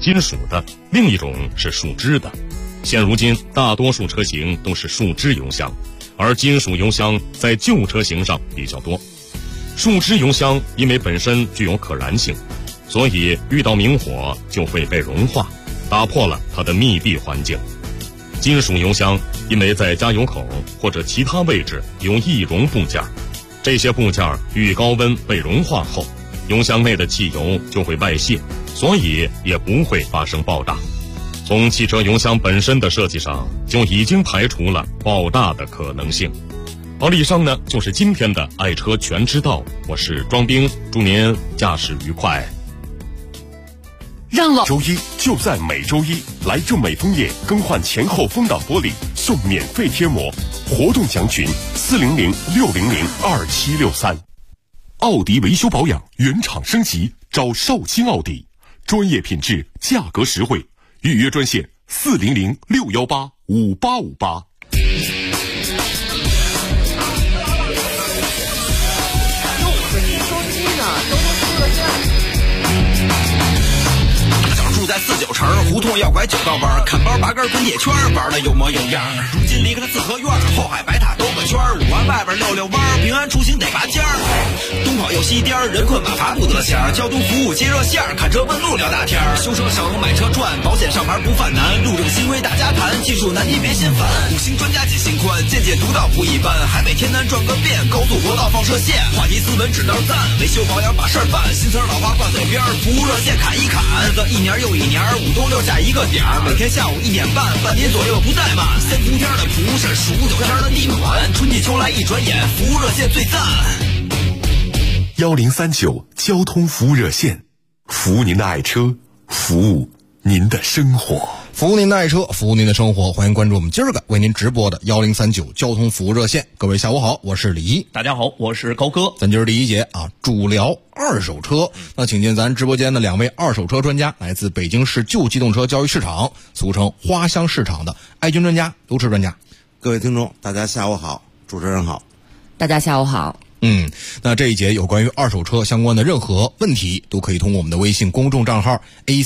金属的，另一种是树脂的。现如今大多数车型都是树脂油箱，而金属油箱在旧车型上比较多。树脂油箱因为本身具有可燃性，所以遇到明火就会被融化，打破了它的密闭环境。金属油箱因为在加油口或者其他位置有易溶部件，这些部件遇高温被融化后，油箱内的汽油就会外泄，所以也不会发生爆炸。从汽车油箱本身的设计上就已经排除了爆炸的可能性。好，以上呢就是今天的爱车全知道，我是庄兵，祝您驾驶愉快。 让老周一就在每周一来正美枫叶更换前后风挡玻璃送免费贴膜，活动详询400-600-2763。奥迪维修保养原厂升级，找绍兴奥迪，专业品质，价格实惠，预约专线400-618-5858。 在49城胡同要拐9道弯，看包拔根滚铁圈，玩的有模有样。如今离开了四合院，后海白塔兜个圈，5环外边溜弯，平安出行得拔尖儿。东跑又西颠，人困马乏不得闲。交通服务接热线，看车问路聊大天。修车省，买车赚，保险上牌不犯难。路政新规大家谈，技术难题别心烦。5星专家解心宽，见解独到不一般。海北天南转个遍，高速国道放射线。话题斯文指道赞，维修保养把事儿办。新词老话挂嘴边，服务热线砍一砍。一年又一年，5都6下一个点儿，每天下午1点半，半点左右不怠慢。3伏天的蒲是数9天的地暖，春季秋来一转眼，服务热线最赞。 1039交通服务热线，服务您的爱车，服务您的生活。 服务您的爱车，服务您的生活，欢迎关注我们今儿个为您直播的1039交通服务热线。各位下午好，我是李一。 大家好，我是高哥。 咱今儿第一节啊，主聊二手车。那请进咱直播间的2位二手车专家，来自北京市旧机动车交易市场，俗称花乡市场的爱军专家、刘驰专家。 各位听众，大家下午好，主持人好。 大家下午好。 那这一节有关于二手车相关的任何问题，都可以通过我们的微信公众账号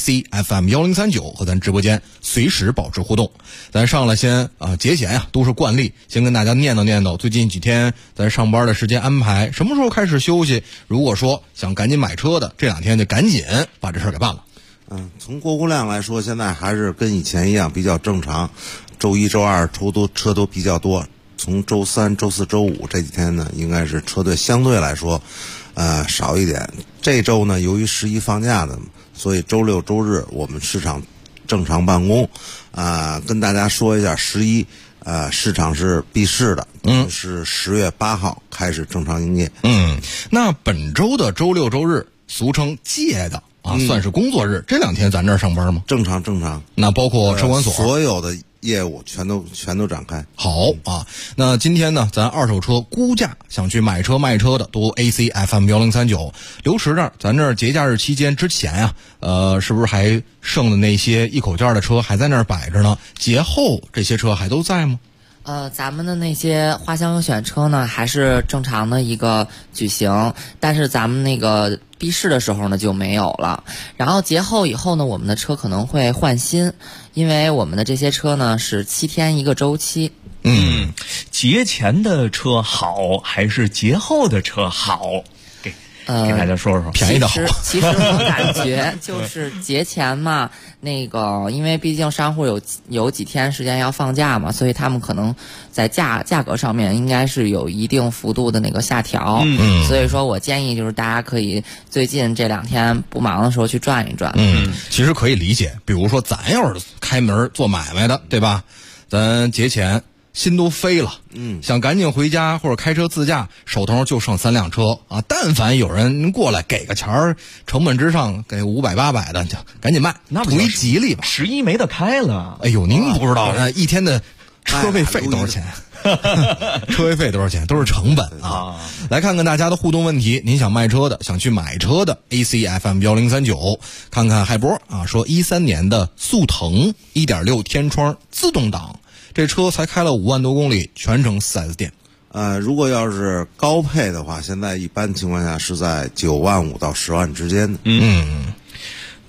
ACFM1039 和咱直播间随时保持互动。咱上来先节前呀，都是惯例，先跟大家念叨最近几天咱上班的时间安排，什么时候开始休息。如果说想赶紧买车的，这2天就赶紧把这事儿给办了。 从过户量来说，现在还是跟以前一样比较正常，周一周二车都比较多。从周3、周4、周5这几天呢，应该是车队相对来说，少一点。这周呢，由于11放假的，所以周6、周日我们市场正常办公。跟大家说一下，11市场是闭市的，是10月8号开始正常营业。 那本周的周6、周日，俗称借的算是工作日，这2天咱这儿上班吗？ 正常。 那包括车管所， 所有的业务全都展开。 好啊，那今天呢，咱二手车估价想去买车卖车的都 ACFM1039。刘驰这儿，咱这儿节假日期间之前呀，是不是还剩的那些一口价的车还在那儿摆着呢？节后这些车还都在吗？ 咱们的那些花乡优选车呢，还是正常的一个举行，但是咱们那个闭市的时候呢就没有了。然后节后以后呢，我们的车可能会换新，因为我们的这些车呢是7天一个周期。 节前的车好还是节后的车好？给大家说说， 便宜的好。 其实我感觉就是节前嘛，那个因为毕竟商户有几天时间要放假嘛，所以他们可能在价格上面应该是有一定幅度的那个下调。所以说我建议就是大家可以最近这2天不忙的时候去转一转。 其实可以理解，比如说咱要是开门做买卖的，对吧？咱节前心都飞了，想赶紧回家或者开车自驾，手头就剩3辆车啊！但凡有人过来给个钱儿，成本之上给500、800的，就赶紧卖，图一吉利吧。 11没得开了。 哎呦，您不知道一天的车位费多少钱？车位费多少钱？都是成本啊！来看看大家的互动问题。您想卖车的，想去买车的 ，ACFM1039，看看海波说13年的速腾 1.6 天窗自动挡。这车才开了5万多公里，全程4S店。 如果要是高配的话，现在一般情况下是在9万5到10万之间的。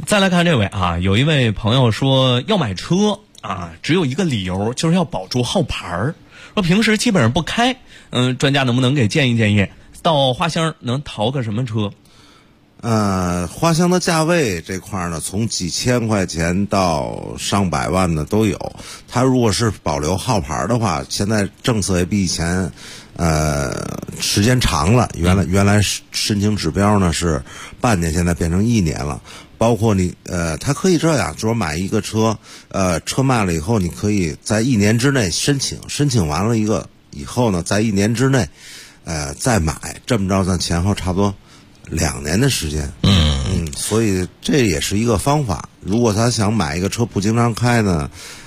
再来看这位啊，有一位朋友说要买车啊，只有一个理由，就是要保住号牌儿，说平时基本上不开。专家能不能给建议建议，到花乡能淘个什么车？ 花乡的价位这块呢，从几千块钱到上百万的都有。它如果是保留号牌的话，现在政策也比以前时间长了。原来申请指标呢是半年，现在变成1年了。包括你它可以这样，就是买一个车，车卖了以后，你可以在1年之内申请完了以后呢，在1年之内再买，这么着咱前后差不多2年的时间。所以这也是一个方法。如果他想买一个车不经常开呢，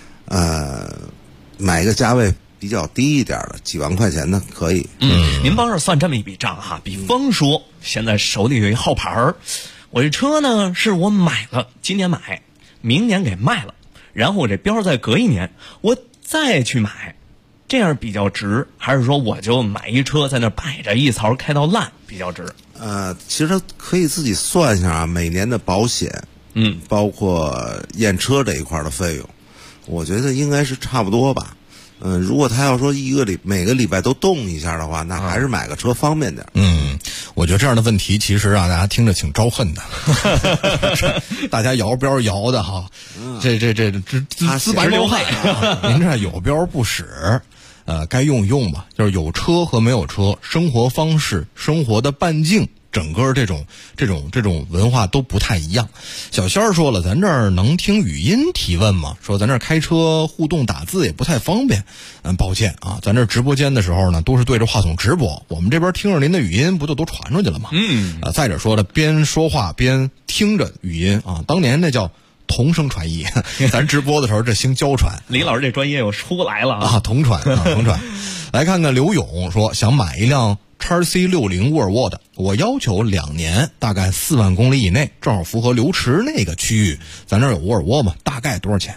买一个价位比较低一点的，几万块钱的可以。 您帮着算这么一笔账哈，比方说现在手里有一号牌儿，我这车呢是我买了，今年买，明年给卖了，然后我这标再隔1年我再去买，这样比较值，还是说我就买一车在那摆着一槽开到烂比较值？ 其实他可以自己算一下啊，每年的保险，包括验车这一块的费用，我觉得应该是差不多吧。如果他要说每个礼拜都动一下的话，那还是买个车方便点。 我觉得这样的问题其实让大家听着挺招恨的，大家摇标摇的哈，这资白流汗啊！您这有标不使，该用吧，就是有车和没有车，生活方式、生活的半径，整个这种文化都不太一样。小仙儿说了，咱这儿能听语音提问吗？说咱这儿开车互动打字也不太方便。抱歉啊，咱这直播间的时候呢，都是对着话筒直播，我们这边听着您的语音，不就都传出去了吗？再者说了，边说话边听着语音啊，当年那叫同声传译，咱直播的时候这兴交传。 李老师这专业又出来了啊，同传。来看看刘勇说，想买一辆XC60沃尔沃的，我要求2年，大概4万公里以内，正好符合流池那个区域。咱这儿有沃尔沃吗？大概多少钱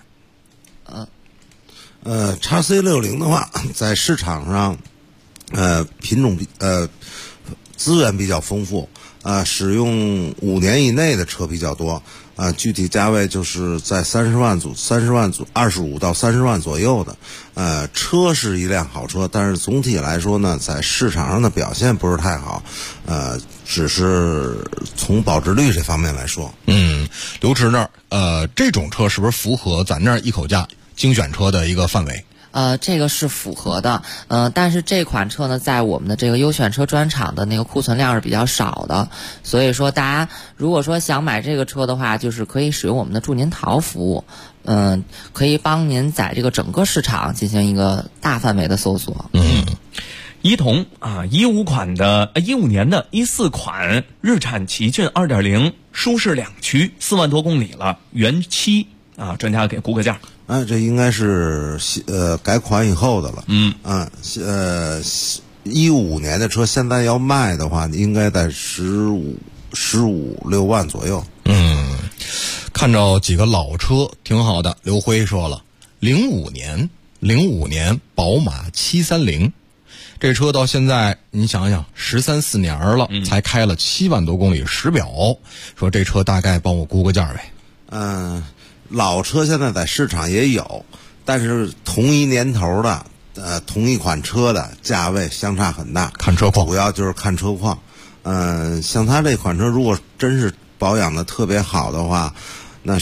？XC60的话，在市场上，品种资源比较丰富，使用5年以内的车比较多，具体价位就是在25到30万左右的。车是一辆好车，但是总体来说呢，在市场上的表现不是太好，只是从保值率这方面来说。 刘池那儿，这种车是不是符合咱这儿一口价精选车的一个范围？ 这个是符合的，但是这款车呢，在我们的这个优选车专场的那个库存量是比较少的，所以说大家如果说想买这个车的话，就是可以使用我们的祝您淘服务，可以帮您在这个整个市场进行一个大范围的搜索。 一同啊，15年的14款日产奇骏 2.0 舒适2驱，4万多公里了，原漆啊，专家给估个价。 这应该是改款以后的了。15年的车现在要卖的话，应该在15、16万左右。 看着几个老车挺好的。刘辉说了，05年宝马730，这车到现在你想想13、14年了，才开了7万多公里实表，说这车大概帮我估个价呗。 老车现在在市场也有，但是同一年头的同一款车的价位相差很大， 看车况， 主要就是看车况。像他这款车如果真是保养的特别好的话，那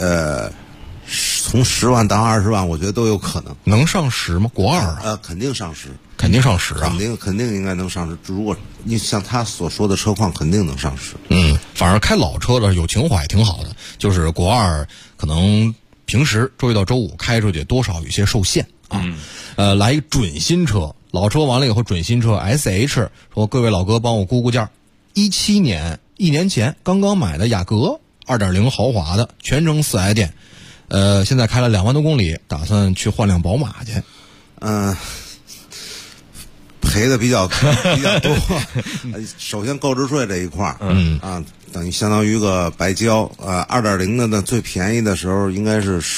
从10万到20万，我觉得都有可能。 能上10吗？国2 肯定上10， 肯定上10啊， 肯定应该能上10。如果你像他所说的车况，肯定能上10。 反正开老车的有情怀挺好的，就是国2可能平时周一到周五开出去多少有些受限啊。来一准新车，老车完了以后准新车 SH 说，各位老哥帮我估估价，17年1年前刚刚买的雅阁 2.0 豪华的，全程4S店，现在开了2万多公里，打算去换辆宝马去。 赔的比较多。首先购置税这一块儿，等于相当于个白交。2.0的呢，最便宜的时候应该是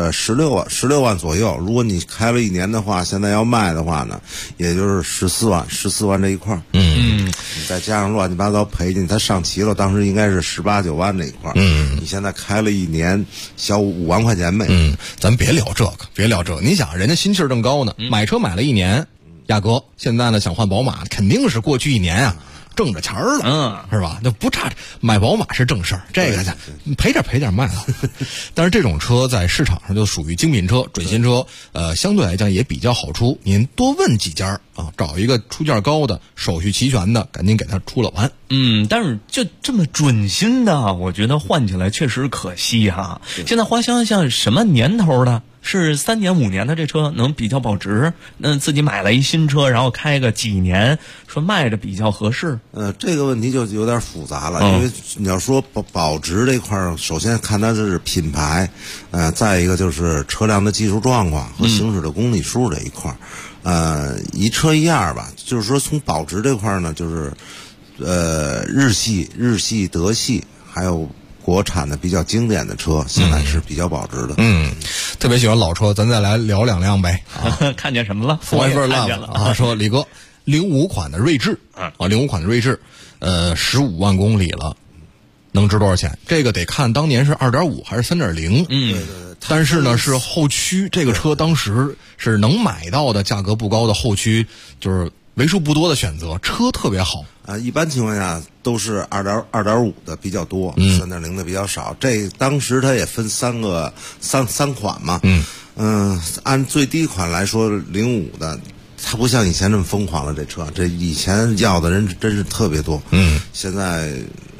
16万左右。如果你开了1年的话，现在要卖的话呢，也就是14万这一块儿。你再加上乱七八糟赔进，它上齐了，当时应该是18、19万这一块儿。你现在开了1年，小5万块钱呗。 咱别聊这个。你想，人家心气儿正高呢，买车买了1年，亚哥现在呢想换宝马，肯定是过去1年啊。挣着钱儿了，是吧？那不差着买宝马是正事儿，这个赔点卖了。但是这种车在市场上就属于精品车、准新车，相对来讲也比较好出。您多问几家啊，找一个出价高的、手续齐全的，赶紧给他出了完。 但是就这么准新的，我觉得换起来确实可惜哈。现在花乡像什么年头的？是3年5年的这车能比较保值？自己买了一新车，然后开个几年，说卖着比较合适。 这个问题就有点复杂了，因为你要说保值这块儿，首先看它是品牌，再一个就是车辆的技术状况和行驶的公里数这一块儿。一车一样吧，就是说从保值这块儿呢，就是日系、德系还有国产的比较经典的车，现在是比较保值的。 特别喜欢老车，咱再来聊2辆呗。 看见什么了？ Forever Love 啊，说李哥，05款的锐志，05款的锐志，15万公里了，能值多少钱？这个得看当年是2.5还是3.0。 对。 但是呢，是后驱，这个车当时是能买到的，价格不高的后驱，就是为数不多的选择，车特别好。 一般情况下都是2.5的比较多，3.0的比较少。这当时它也分三款嘛。按最低款来说，05的，它不像以前这么疯狂了。这以前要的人真是特别多。现在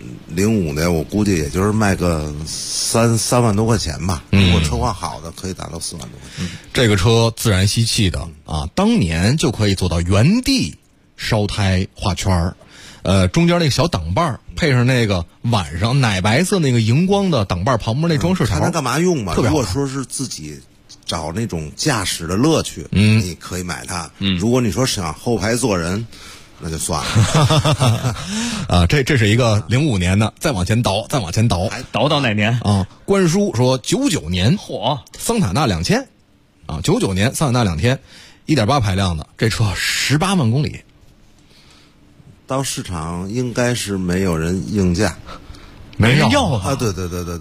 05的我估计也就是卖个3万多块钱吧。如果车况好的可以达到4万多块钱。 这个车自然吸气的啊，当年就可以做到原地烧胎画圈儿。中间那个小挡把配上那个晚上奶白色那个荧光的挡把旁边那装饰条， 看它干嘛用嘛？ 特别好。 如果说是自己找那种驾驶的乐趣，你可以买它。如果你说想后排坐人，那就算了。 这是一个05年的，再往前倒倒到哪年啊？关叔说99年，桑塔纳2000啊，99年桑塔纳2000，1.8排量的这车18万公里。 到市场应该是没有人应价， 没人要啊！对，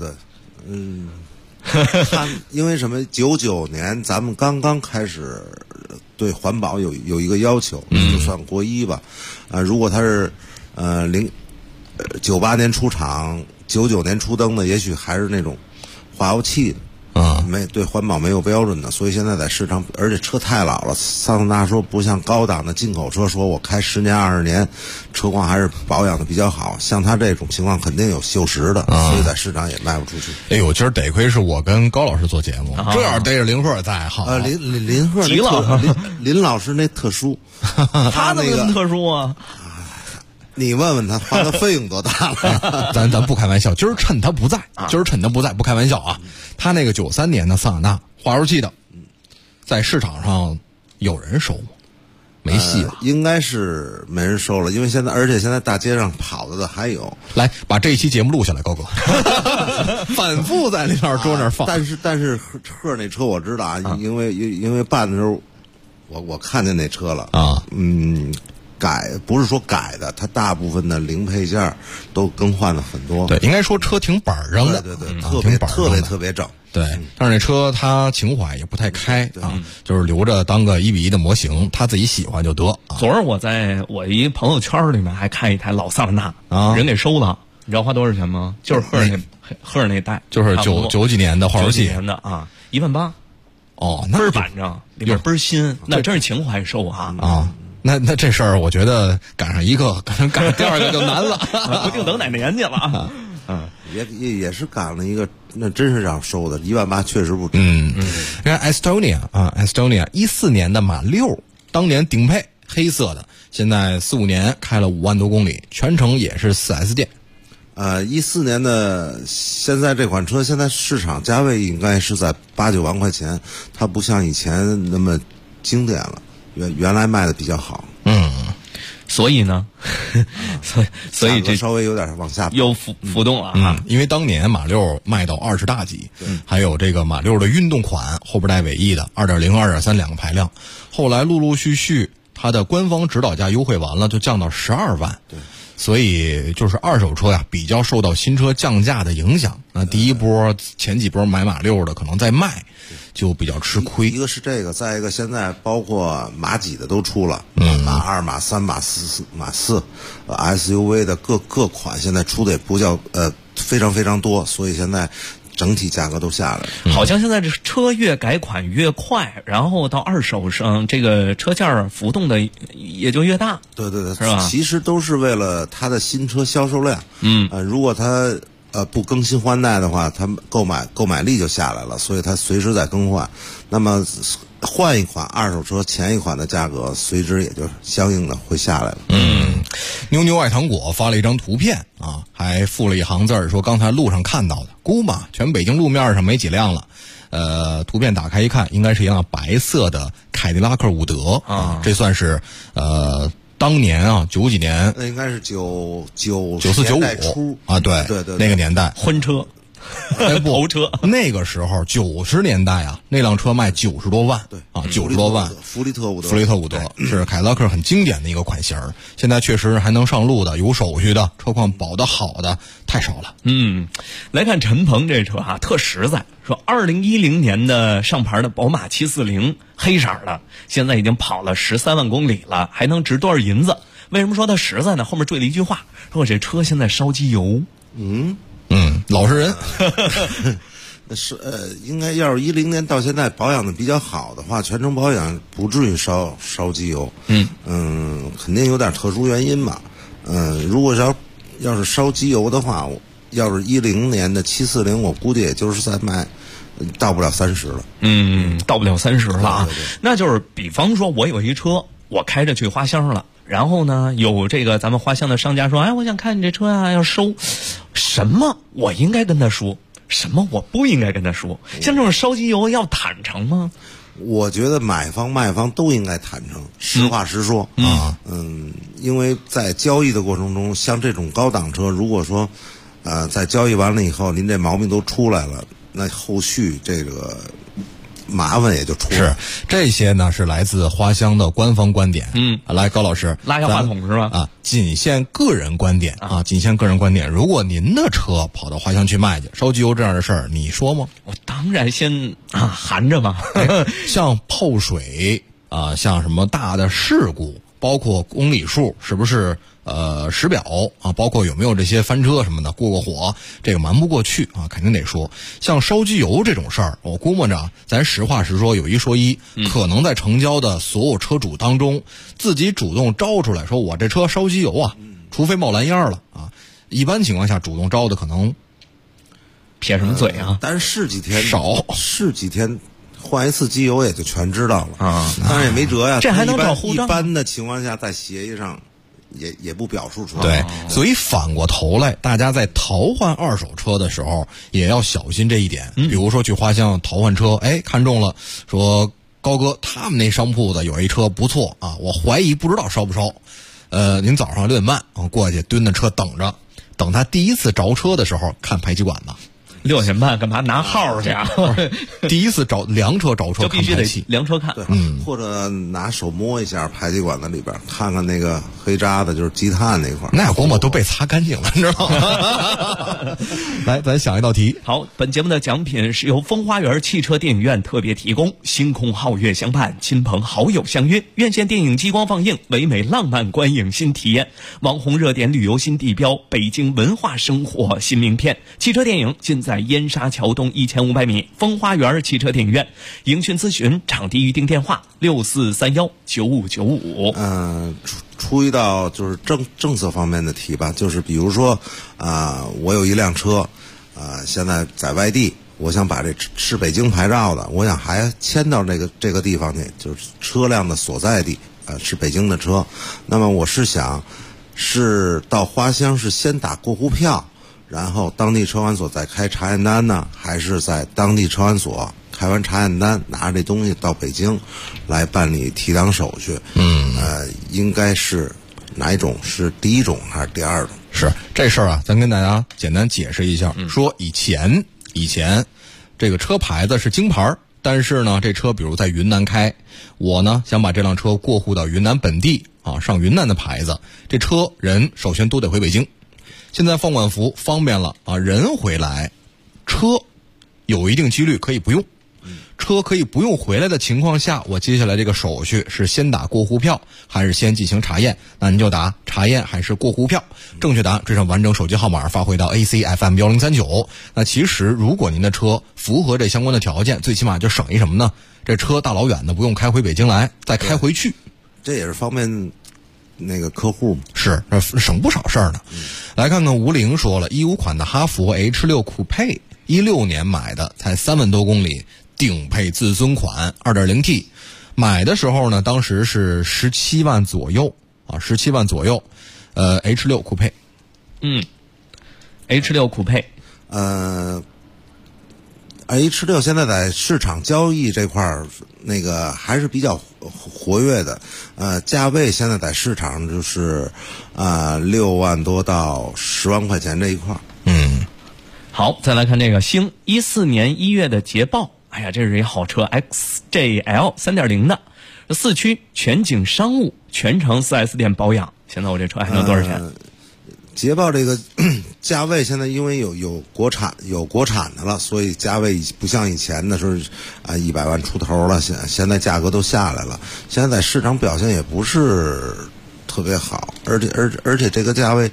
因为什么？99年咱们刚刚开始对环保有一个要求，就算国一吧。如果它是98年出厂，99年出灯的，也许还是那种化油器的。对环保没有标准的，所以现在在市场，而且车太老了。桑塔纳说不像高档的进口车，说我开10年20年，车况还是保养的比较好。像他这种情况肯定有锈蚀的，所以在市场也卖不出去。 哎呦，今儿得亏是我跟高老师做节目，这要逮着林鹤在好。 林鹤急了， 林老师那特殊， 他那个特殊啊。 你问问他花的费用多大了？ 咱不开玩笑，今儿趁他不在，不开玩笑啊。他那个93年的桑塔纳化油器的，在市场上有人收吗？没戏了， 应该是没人收了，因为而且现在大街上跑的还有。 来，把这一期节目录下来，高哥，反复在那边桌那儿放。 但是鹤那车我知道啊，因为办的时候，我看见那车了啊，不是说改的，它大部分的零配件都更换了很多。 对，应该说车挺板正的， 对，特别正。 对，但是那车它情怀也不太开啊，就是留着当个1:1的模型，他自己喜欢就得。 昨儿我在我一朋友圈里面还看一台老桑塔纳啊，人给收了，你知道花多少钱吗？就是赫那代， 就是九几年的化油器的啊，1万8。 哦，那倍儿板正，里边倍儿新，那真是情怀收啊。 那这事儿，我觉得赶上一个，赶上第二个就难了， 不定等哪年去了。 也是赶了一个，那真是让收的，1万8确实不值。 人家 Estonia 14年的马6，当年顶配黑色的，现在4、5年开了5万多公里，全程也是4S 店。 14年的现在这款车，现在市场价位应该是在8、9万块钱，它不像以前那么经典了。原来卖的比较好。 所以呢，所以这稍微有点往下跑又浮动了啊。 因为当年马六卖到20大几，还有这个马六的运动款后边带尾翼的2.0、2.3两个排量，后来陆陆续续它的官方指导价优惠完了，就降到12万。对。所以就是二手车呀，比较受到新车降价的影响。那第一波前几波买马六的可能在卖，就比较吃亏。 一个是这个，再一个现在包括马几的都出了，马2、马3、马4、SUV 的各款现在出的也不叫非常非常多，所以现在整体价格都下来了。 好像现在这车越改款越快，然后到二手上这个车价浮动的也就越大。 对， 是吧？ 其实都是为了它的新车销售量。如果它不更新换代的话，它购买力就下来了，所以它随时在更换。那么换一款二手车，前一款的价格随之也就相应的会下来了。 妞妞爱糖果发了一张图片啊，还附了一行字儿，说刚才路上看到的，估摸全北京路面上没几辆了。图片打开一看，应该是一辆白色的凯迪拉克伍德啊，这算是当年啊90几年， 那应该是94、 95啊，对，那个年代婚车。头车那个时候90年代啊，那辆车卖90多万，对啊，90多万。 福利特伍德是凯迪拉克很经典的一个款型，现在确实还能上路的，有手续的，车况保得好的太少了。 来看陈鹏这车啊，特实在，说2010年的上牌的宝马740黑色的，现在已经跑了13万公里了，还能值多少银子？为什么说它实在呢？后面缀了一句话，说我这车现在烧机油。 老实人。 是应该要是10年到现在保养的比较好的话，全程保养不至于烧机油。肯定有点特殊原因吧。如果要是烧机油的话，要是10年的740，我估计也就是在卖到不了30了。 到不了30了啊。 对。 那就是比方说我有一车，我开着去花乡了。然后呢，有这个咱们花乡的商家说，哎，我想看你这车啊，要收，什么我应该跟他说，什么我不应该跟他说？像这种烧机油要坦诚吗？ 我觉得买方卖方都应该坦诚，实话实说啊。因为在交易的过程中，像这种高档车，如果说在交易完了以后，您这毛病都出来了，那后续这个麻烦也就出来了。 是这些呢，是来自花乡的官方观点。来，高老师拉下话筒是吧？ 啊，仅限个人观点啊，仅限个人观点。如果您的车跑到花乡去卖去，烧机油这样的事儿，你说吗？ 我当然先含着嘛。 像泡水啊，像什么大的事故，包括公里数是不是时表啊，包括有没有这些翻车什么的过火，这个瞒不过去啊，肯定得说。像烧机油这种事儿，我估摸着咱实话实说，有一说一，可能在成交的所有车主当中，自己主动招出来说我这车烧机油啊，除非冒蓝烟了啊，一般情况下主动招的可能撇什么嘴啊？ 但是试几天少， 试几天换一次机油也就全知道了啊。但是也没辙呀， 这还能找护照？ 一般的情况下，在协议上也不表述出来。 对，所以反过头来，大家在淘换二手车的时候也要小心这一点。比如说去花乡淘换车，看中了，说高哥他们那商铺子有一车不错啊，我怀疑不知道烧不烧。您早上6点半过去蹲着车等着，等他第一次着车的时候看排气管子。 6点半干嘛拿号去啊？ 第一次量车着车就必须得量车看， 对，或者拿手摸一下排气管子里边，看看那个黑渣子，就是积碳那块。 那估摸都被擦干净了，你知道吗？来，咱想一道题。 好，本节目的奖品是由风花园汽车电影院特别提供，星空皓月相伴，亲朋好友相约，院线电影激光放映，唯美浪漫观影新体验，网红热点旅游新地标，北京文化生活新名片。汽车电影尽在燕莎桥东1500米风花园汽车电影院，营讯咨询场地预订电话64319595。 出一道就是政策方面的题吧，就是比如说我有一辆车现在在外地，我想把这是北京牌照的，我想还迁到这个地方去，就是车辆的所在地是北京的车，那么我是想是到花乡是先打过户票，然后当地车管所再开查验单呢，还是在当地车管所开完查验单拿着这东西到北京来办理提档手续？ 应该是哪一种？是第一种还是第二种？ 是这事儿啊，咱跟大家简单解释一下。说以前这个车牌子是京牌，但是呢，这车比如在云南开，我呢想把这辆车过户到云南本地啊，上云南的牌子，这车人首先都得回北京。现在放管服方便了啊，人回来，车有一定几率可以不用。车可以不用回来的情况下，我接下来这个手续是先打过户票还是先进行查验？那您就打查验还是过户票，正确答案追上完整手机号码发回到 ACFM1039。那其实如果您的车符合这相关的条件，最起码就省一什么呢？这车大老远的不用开回北京来，再开回去， 这也是方便那个客户嘛， 是省不少事儿呢。来看看吴玲说了，15款的哈弗 H6 酷配，16年买的，才3万多公里。顶配自尊款 2.0T， 买的时候呢，当时是17万左右啊，17万左右。H6 酷配 ，H6 酷配 ，H6 现在在市场交易这块儿，那个还是比较活跃的。价位现在在市场就是6万多到10万块钱这一块儿。 好，再来看这个星14年1月的捷豹。哎呀，这是一好车 XJL 3.0 的，4驱全景商务，全程4S 店保养。现在我这车还能多少钱？ 捷豹这个价位现在因为有国产的了，所以价位不像以前的时候100万出头了，现在价格都下来了。现在在市场表现也不是特别好，而且这个价位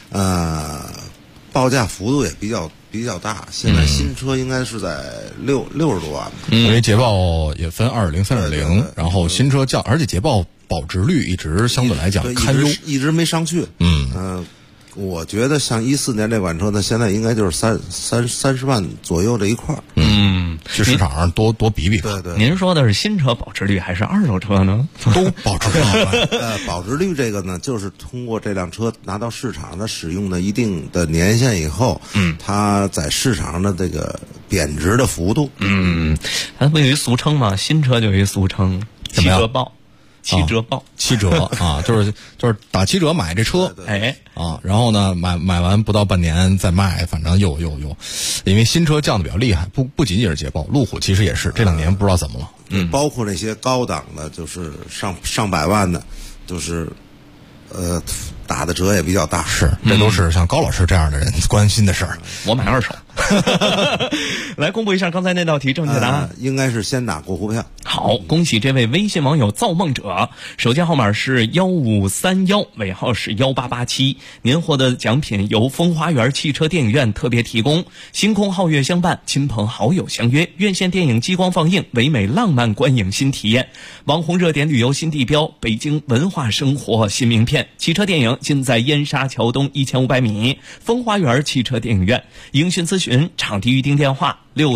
报价幅度也比较大。现在新车应该是在60多万， 因为捷豹也分2.0、3.0，然后新车而且捷豹保值率一直相对来讲堪忧， 一直没上去。我觉得像14年这款车呢，现在应该就是30万左右这一块。 去市场上多比比。 对。 您说的是新车保值率还是二手车呢？ 都保值率。 保值率这个呢，就是通过这辆车拿到市场，它使用的一定的年限以后，它在市场上的这个贬值的幅度。 它不有一俗称吗？新车就有一俗称，七折报。7折报 ，7折啊，就是打7折买这车，然后呢买完不到半年再卖，反正又，因为新车降的比较厉害，不仅仅是捷豹，路虎其实也是这2年不知道怎么了， 包括那些高档的，就是上百万的，就是打的折也比较大。 是，这都是像高老师这样的人关心的事儿。 我买2手。来公布一下刚才那道题正确答案， 应该是先打过户票。 好，恭喜这位微信网友造梦者，手机号码是1531，尾号是1887。您获得奖品由风花园汽车电影院特别提供，星空皓月相伴，亲朋好友相约，院线电影激光放映，唯美浪漫观影新体验，网红热点旅游新地标，北京文化生活新名片。汽车电影尽在燕莎桥东1500米风花园汽车电影院。应询咨询场地预订电话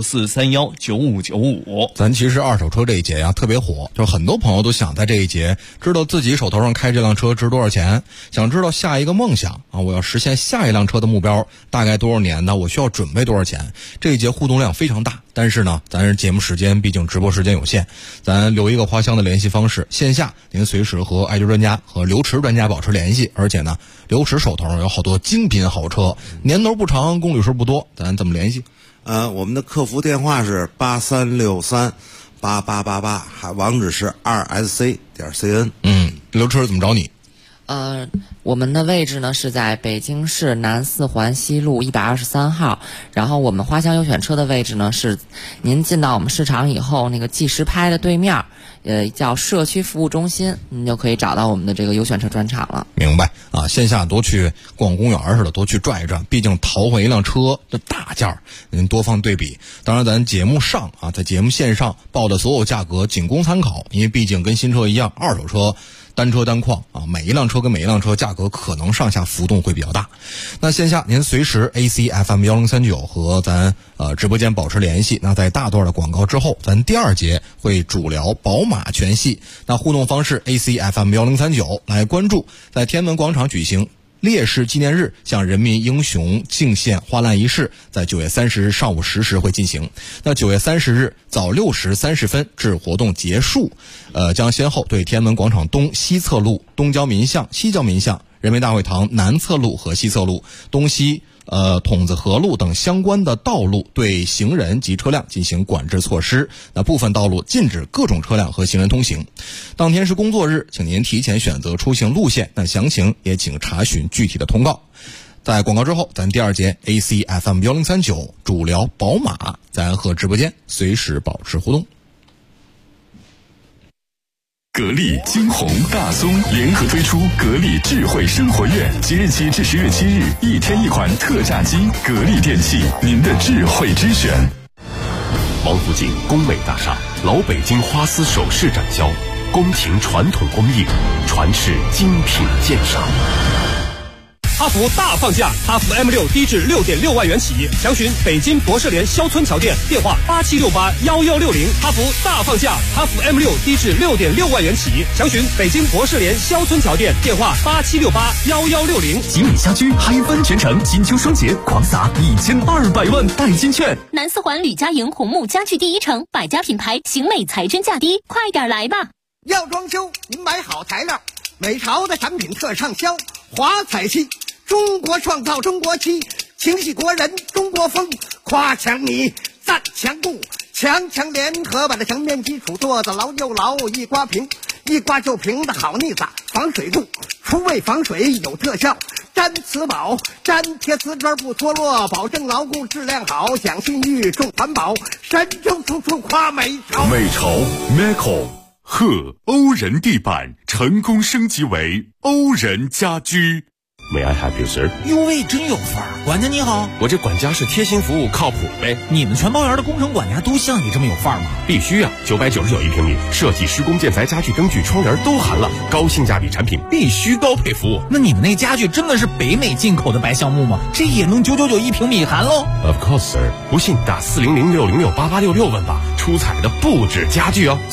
64319595。 咱其实二手车这一节呀特别火，就是很多朋友都想在这一节知道自己手头上开这辆车值多少钱，想知道下一个梦想啊，我要实现下一辆车的目标大概多少年呢？我需要准备多少钱？这一节互动量非常大，但是呢，咱节目时间毕竟直播时间有限，咱留一个花香的联系方式，线下您随时和爱车专家和刘驰专家保持联系，而且呢，刘驰手头上有好多精品好车，年头不长，公里数不多，咱怎么联系？ 我们的客服电话是83638888，网址是2sc.cn。 刘驰怎么找你？ 我们的位置呢是在北京市南四环西路123号，然后我们花香优选车的位置呢是您进到我们市场以后那个计时拍的对面，叫社区服务中心，您就可以找到我们的这个优选车专场了。 明白啊，线下多去逛公园似的，多去转一转，毕竟淘换一辆车的大件您多方对比。当然咱节目上啊，在节目线上报的所有价格仅供参考，因为毕竟跟新车一样，二手车单车单况啊，每一辆车跟每一辆车价格可能上下浮动会比较大。那线下您随时 ACFM1039 和咱直播间保持联系。那在大段的广告之后，咱第2节会主聊宝马全系。那互动方式 ACFM1039 来关注，在天安门广场举行烈士纪念日向人民英雄敬献花篮仪式在9月30日上午10时会进行。那9月30日早6时30分至活动结束，将先后对天安门广场东西侧路、东郊民巷、西郊民巷、人民大会堂南侧路和西侧路、东西筒子河路等相关的道路对行人及车辆进行管制措施。那部分道路禁止各种车辆和行人通行。当天是工作日，请您提前选择出行路线，那详情也请查询具体的通告。在广告之后，咱第2节 ACFM 1039主聊宝马，咱和直播间随时保持互动。 格力、金鸿、大松联合推出格力智慧生活月，即日起至10月7日，1天1款特价机。格力电器，您的智慧之选。王府井工美大厦老北京花丝首饰展销，宫廷传统工艺，传世精品鉴赏。 哈弗大放价，哈弗 M6 低至6.6万元起，详询北京博士联肖村桥店，电话87681160。哈弗大放价，哈弗 M6 低至6.6万元起，详询北京博士联肖村桥店，电话87681160。 吉米家居嗨翻全城，金秋双节狂撒1200万代金券。 南四环吕家营红木家具第一城，百家品牌，型美才真价低，快点来吧！ 要装修，您买好材料，美潮的产品特畅销，华彩漆。中国创造中国漆，情系国人中国风，夸墙泥赞墙布，强联合把这墙面基础做得牢又牢，一刮平一刮就平的好腻子，防水度除味防水有特效，粘瓷宝粘贴瓷砖不脱落，保证牢固质量好，讲信誉重环保，神州处处夸美潮。 美潮 Meco 贺欧人地板成功升级为欧人家居。May I help you, sir？ 哟喂，真有范儿！管家你好， 我这管家是贴心服务，靠谱呗。 你们全包园的工程管家都像你这么有范儿吗？ 必须啊！999一平米，设计、施工、建材、家具、灯具、窗帘都含了，高性价比产品必须高配服务。 那你们那家具真的是北美进口的白橡木吗？这也能999一平米含喽 ？Of course, sir。不信打400-606-8866问吧，出彩的不止家具哦。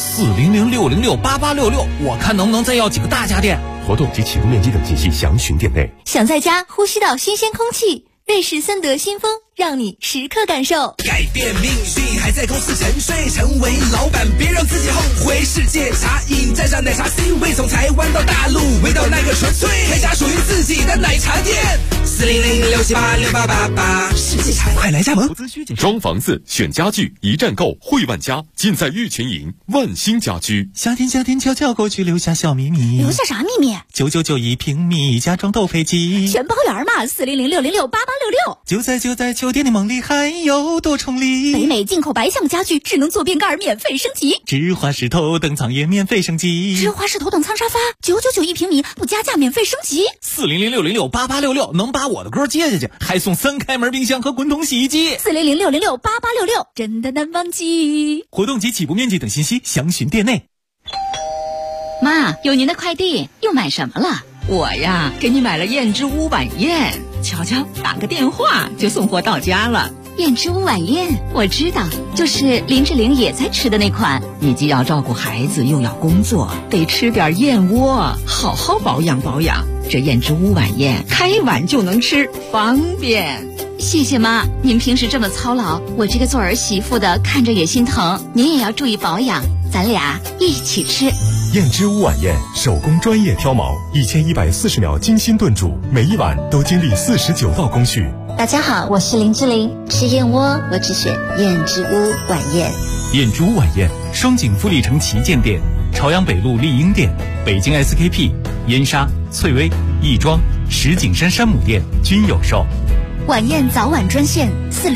400-606-8866，我看能不能再要几个大家电。 活动及启动面积等信息详询店内。 想在家呼吸到新鲜空气，瑞士森德新风让你时刻感受。 改变命运还在公司沉睡，成为老板别让自己后悔。世界茶饮蘸上奶茶 C 味，从台湾到大陆，味道那个纯粹，开家属于自己的奶茶店。400-678-6888，世界茶快来加盟。 装房子选家具一站购，汇万家，尽在玉群营万兴家居。 夏天悄悄过去，留下小秘密。 留下啥秘密 ？999一平米，家装都配齐， 全包圆嘛。400-606-8866， 就在酒店的梦里，还有多重礼。 北美进口白橡木家具，智能坐便盖免费升级， 芝华士头等舱也免费升级， 芝华士头等舱沙发999一平米，不加价免费升级。 400-606-8866，能把我的歌接下去，还送3开门冰箱和滚筒洗衣机。 400-606-8866，真的难忘记。 活动及起步面积等信息详询店内。 妈，有您的快递，又买什么了？我呀，给你买了燕之屋晚宴，瞧瞧，打个电话就送货到家了。 燕之屋晚宴，我知道，就是林志玲也在吃的那款。 你既要照顾孩子，又要工作，得吃点燕窝，好好保养保养。这燕之屋晚宴，开碗就能吃，方便。 谢谢妈，您平时这么操劳，我这个做儿媳妇的看着也心疼。您也要注意保养，咱俩一起吃。 燕之屋晚宴，手工专业挑毛，1140秒精心炖煮，每一碗都经历49道工序。 大家好，我是林志玲，吃燕窝我只选燕之屋晚宴。 燕之屋晚宴，双井富力城旗舰店、朝阳北路丽婴店、北京 SKP、燕莎、翠微、亦庄、石景山山姆店均有售。 晚宴早晚专线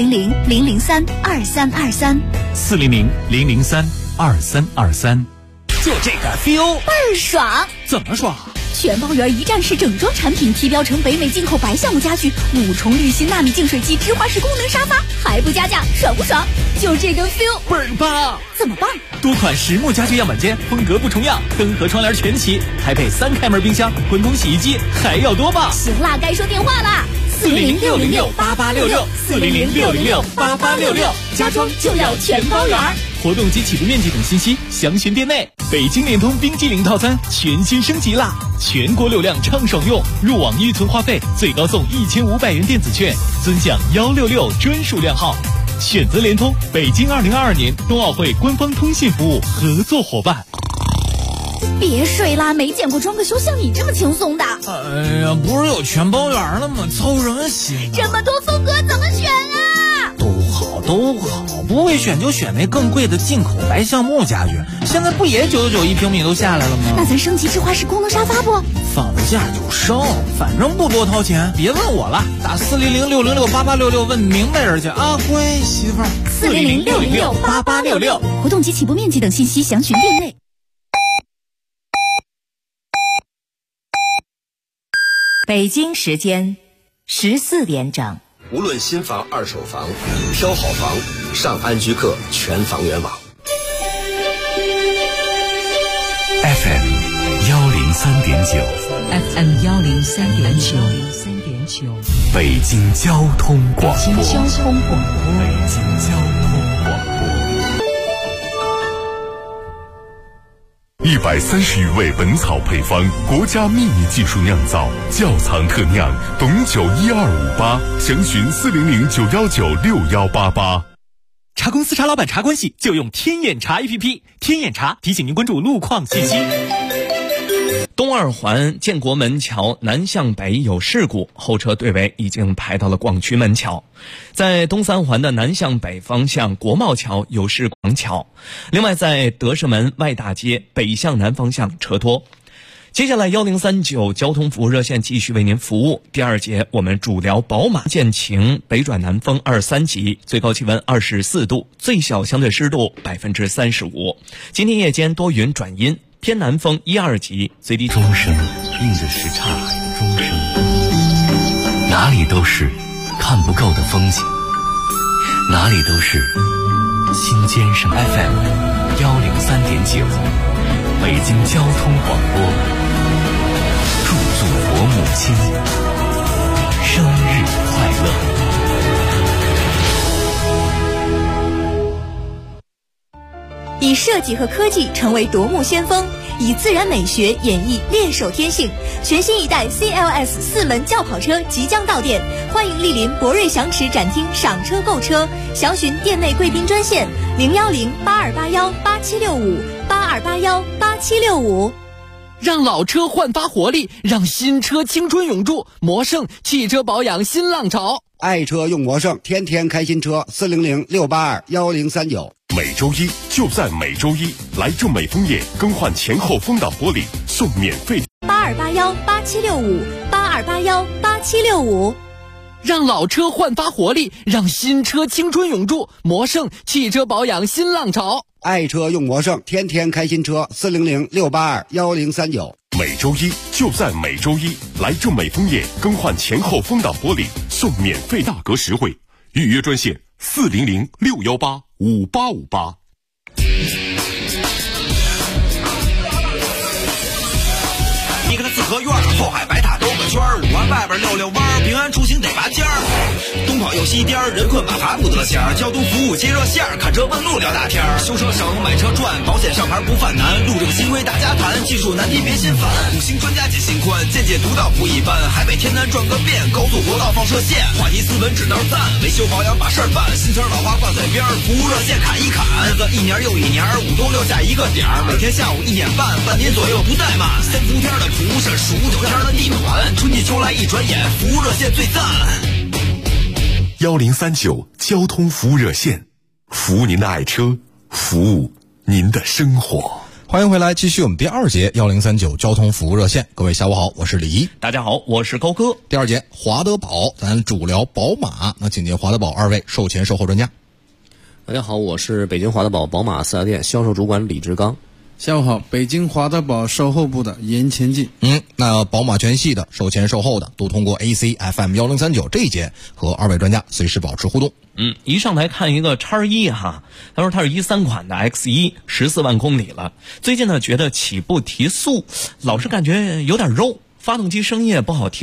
400-003-2323 400-003-2323。 就这个 feel 倍儿爽。 怎么爽？ 全包圆一站式整装产品，提标成北美进口白橡木家具，5重滤芯纳米净水机，芝华士功能沙发，还不加价，爽不爽？就这个 feel 倍儿棒。 怎么棒？ 多款实木家具样板间，风格不重样，灯和窗帘全齐，还配3开门冰箱、滚筒洗衣机，还要多棒。 行啦，该说电话啦。 400-606-8866 400-606-8866，家装就要全包圆。 活动及起步面积等信息详询店内。北京联通冰激凌套餐全新升级啦，全国流量畅爽用，入网预存话费最高送1500元电子券，尊享166专属量号。选择联通，北京2022年冬奥会官方通信服务合作伙伴。 别睡啦，没见过装个修像你这么轻松的。 哎呀，不是有全包圆了吗？操什么心？ 这么多风格怎么选啊？ 都好，不会选就选那更贵的进口白橡木家具，现在不也991平米都下来了吗？ 那咱升级智化式功能沙发不？ 放假就升，反正不多掏钱，别问我了，打400-606-8866问明白人去啊，乖媳妇儿。 400-606-8866，活动及起步面积等信息详询店内。 北京时间14点整。 无论新房、二手房，挑好房，上安居客全房源网。 FM 103.9 FM 103.9， 北京交通广播。 北京交通广播。 北京交通广播。130余味本草配方，国家秘密技术酿造，窖藏特酿，董酒12588，详询400-919-6188。 茶公司茶老板茶关系就用天眼查 APP， 天眼查提醒您关注路况信息。 东二环建国门桥南向北有事故，后车队尾已经排到了广渠门桥。在东三环的南向北方向国贸桥有事广桥。另外在德胜门外大街北向南方向车多。接下来1039交通服务热线继续为您服务。第二节我们主聊宝马见晴，北转南风23级，最高气温24度，最小相对湿度35%。今天夜间多云转阴，偏南风1-2级，最低钟声映着什刹海的钟声，哪里都是看不够的风景，哪里都是心尖上 FM 103.9，北京交通广播，祝祖国母亲生日快乐。 以设计和科技成为夺目先锋，以自然美学演绎猎手天性。全新一代 CLS 4门轿跑车即将到店，欢迎莅临博瑞祥驰展厅赏车购车，详询店内贵宾专线010-8281-8765，8281-8765。 让老车焕发活力，让新车青春永驻。魔盛汽车保养新浪潮， 爱车用魔盛，天天开新车。400-682-1039。 每周一就在每周一，来正美枫叶更换前后风挡玻璃送免费。 8281-8765，8281-8765。 让老车焕发活力，让新车青春永驻。魔盛汽车保养新浪潮， 爱车用魔盛，天天开新车。400-682-1039。 每周一就在每周一，来正美枫叶更换前后风挡玻璃送免费，大格实惠。预约专线400-618-5858。 一个四合院，后海白塔兜个圈，5环外边溜弯，平安出行得拔尖儿。东跑右西颠，人困马乏不得闲儿。交通服务接热线，看车问路聊大天儿。修车省，买车赚，保险上牌不犯难。路政新规大家谈，技术难题别心烦。5星专家解心宽，见解独到不一般。海北天南转个遍，高速国道放射线。话题斯文指导赞，维修保养把事儿办。新词老话挂嘴边，服务热线砍一砍。日子一年又一年，5都6下一个点儿。每天下午1点半，半年左右不怠慢。3伏天的图是数9天的地暖，春季秋来一转眼，服务热线最赞。 1039交通服务热线，服务您的爱车，服务您的生活。 欢迎回来，继续我们第二节1039交通服务热线。各位下午好，我是李一。 大家好，我是高哥。 第二节华德宝，咱主聊宝马。那紧接华德宝二位售前售后专家。 大家好，我是北京华德宝宝马4S店销售主管李志刚。 下午好，北京华德宝售后部的严前进。 那宝马全系的售前售后的都通过 AC FM 1039这一节和二位专家随时保持互动。 一上来看一个X1哈，他说他是13款的 X1 ，14万公里了。最近呢觉得起步提速，老是感觉有点肉，发动机声音也不好听。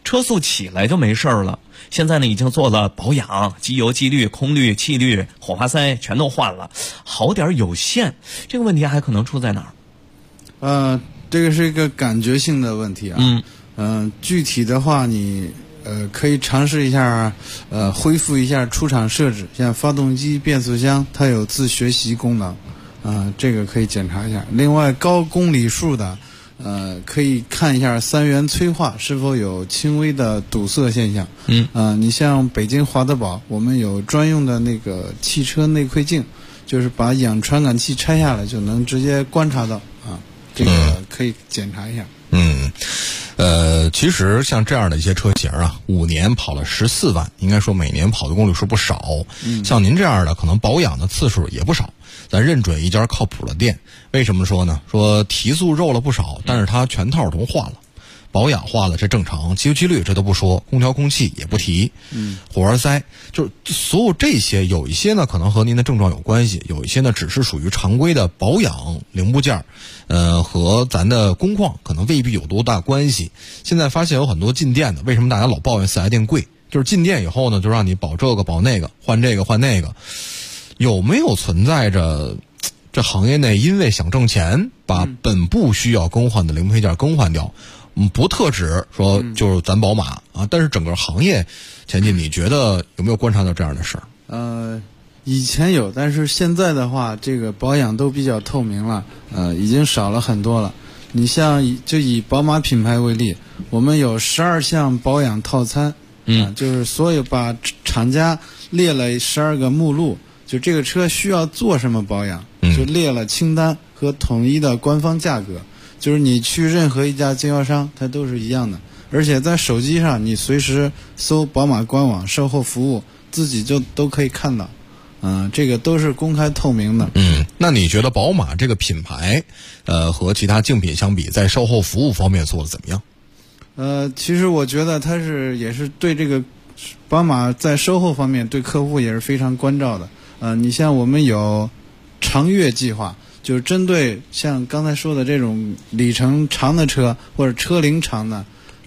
车速起来就没事了。现在呢，已经做了保养，机油、机滤、空滤、气滤、火花塞全都换了，好点有限。这个问题还可能出在哪儿？这个是一个感觉性的问题啊。具体的话你可以尝试一下恢复一下出厂设置，像发动机、变速箱它有自学习功能，这个可以检查一下。另外高公里数的可以看一下3元催化是否有轻微的堵塞现象。你像北京华德宝，我们有专用的那个汽车内窥镜，就是把氧传感器拆下来就能直接观察到这个可以检查一下。 其实像这样的一些车型啊，5年跑了14万，应该说每年跑的公里数不少。像您这样的，可能保养的次数也不少。咱认准一家靠谱的店，为什么说呢？说提速肉了不少，但是它全套都换了，保养换了这正常，机油机滤这都不说，空调空气也不提，火花塞就是所有这些，有一些呢可能和您的症状有关系，有一些呢只是属于常规的保养零部件，和咱的工况可能未必有多大关系。现在发现有很多进店的，为什么大家老抱怨4S店贵？就是进店以后呢，就让你保这个保那个，换这个换那个。有没有存在着这行业内因为想挣钱把本不需要更换的零配件更换掉？不特指说就是咱宝马但是整个行业前进，你觉得有没有观察到这样的事儿？ 以前有，但是现在的话这个保养都比较透明了，已经少了很多了。你像就以宝马品牌为例，我们有12项保养套餐，就是所有把厂家列了12个目录，就这个车需要做什么保养，就列了清单和统一的官方价格，就是你去任何一家经销商它都是一样的，而且在手机上你随时搜宝马官网售后服务，自己就都可以看到，这个都是公开透明的。 那你觉得宝马这个品牌和其他竞品相比，在售后服务方面做的怎么样？ 其实我觉得它也是对这个宝马在售后方面对客户也是非常关照的。你像我们有长月计划，就是针对像刚才说的这种里程长的车或者车龄长的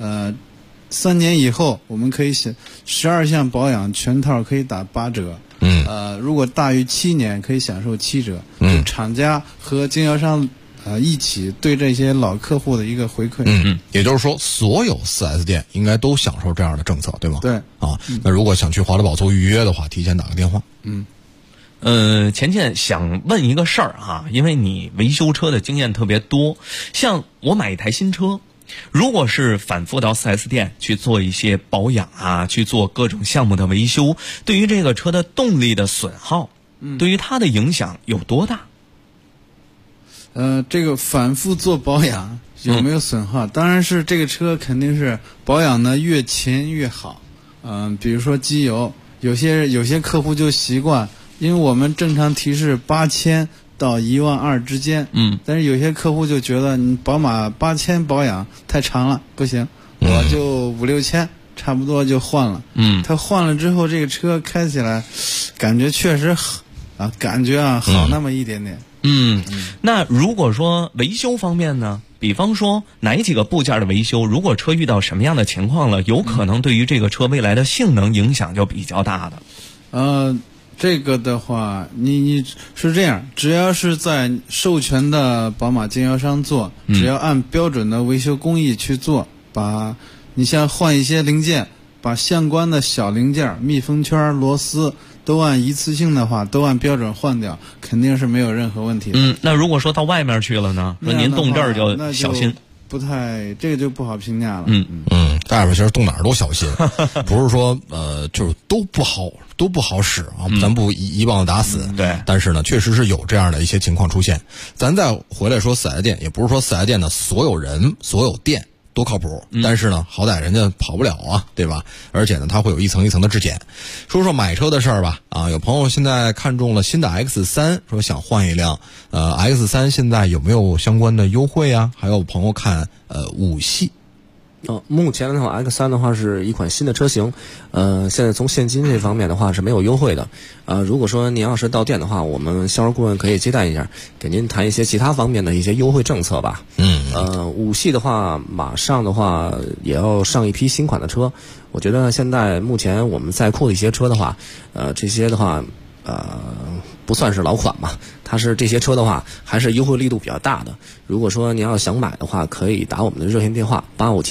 ，3年以后我们可以12项保养全套可以打8折。如果大于7年可以享受7折。就厂家和经销商一起对这些老客户的一个回馈。 也就是说所有 4S 店应该都享受这样的政策，对吗？ 对。 那如果想去华德宝做预约的话，提前打个电话。 钱钱想问一个事儿因为你维修车的经验特别多，像我买一台新车，如果是反复到 4S 店去做一些保养去做各种项目的维修，对于这个车的动力的损耗，对于它的影响有多大？ 这个反复做保养有没有损耗？当然是这个车肯定是保养的越勤越好。比如说机油，有些客户就习惯，因为我们正常提示8000到12000之间，但是有些客户就觉得你宝马8000保养太长了，不行，我就5-6千差不多就换了。他换了之后，这个车开起来感觉确实感觉好那么一点点。 那如果说维修方面呢？比方说哪几个部件的维修，如果车遇到什么样的情况了，有可能对于这个车未来的性能影响就比较大的。 这个的话，你是这样，只要是在授权的宝马经销商做，只要按标准的维修工艺去做，你像换一些零件，把相关的小零件、密封圈、螺丝都按一次性的话，都按标准换掉，肯定是没有任何问题的。 那如果说到外面去了呢？说您动这儿就小心。 这个就不好评价了。 大夫其实动哪儿都小心，不是说就是都不好使咱不一棒子打死。 对， 但是呢，确实是有这样的一些情况出现。咱再回来说4S店，也不是说4S店的所有人、所有店都靠谱，但是呢，好歹人家跑不了对吧？而且呢，它会有一层一层的质检。说说买车的事儿吧，有朋友现在看中了新的 X3， 说想换一辆，X3 现在有没有相关的优惠啊？还有朋友看5系。 目前的话 X3 的话是一款新的车型，现在从现金这方面的话是没有优惠的。如果说您要是到店的话，我们销售顾问可以接待一下，给您谈一些其他方面的一些优惠政策吧。5系的话，马上的话也要上一批新款的车。我觉得现在目前我们在库的一些车的话，这些的话，不算是老款嘛，它是这些车的话还是优惠力度比较大的。如果说您要想买的话，可以打我们的热线电话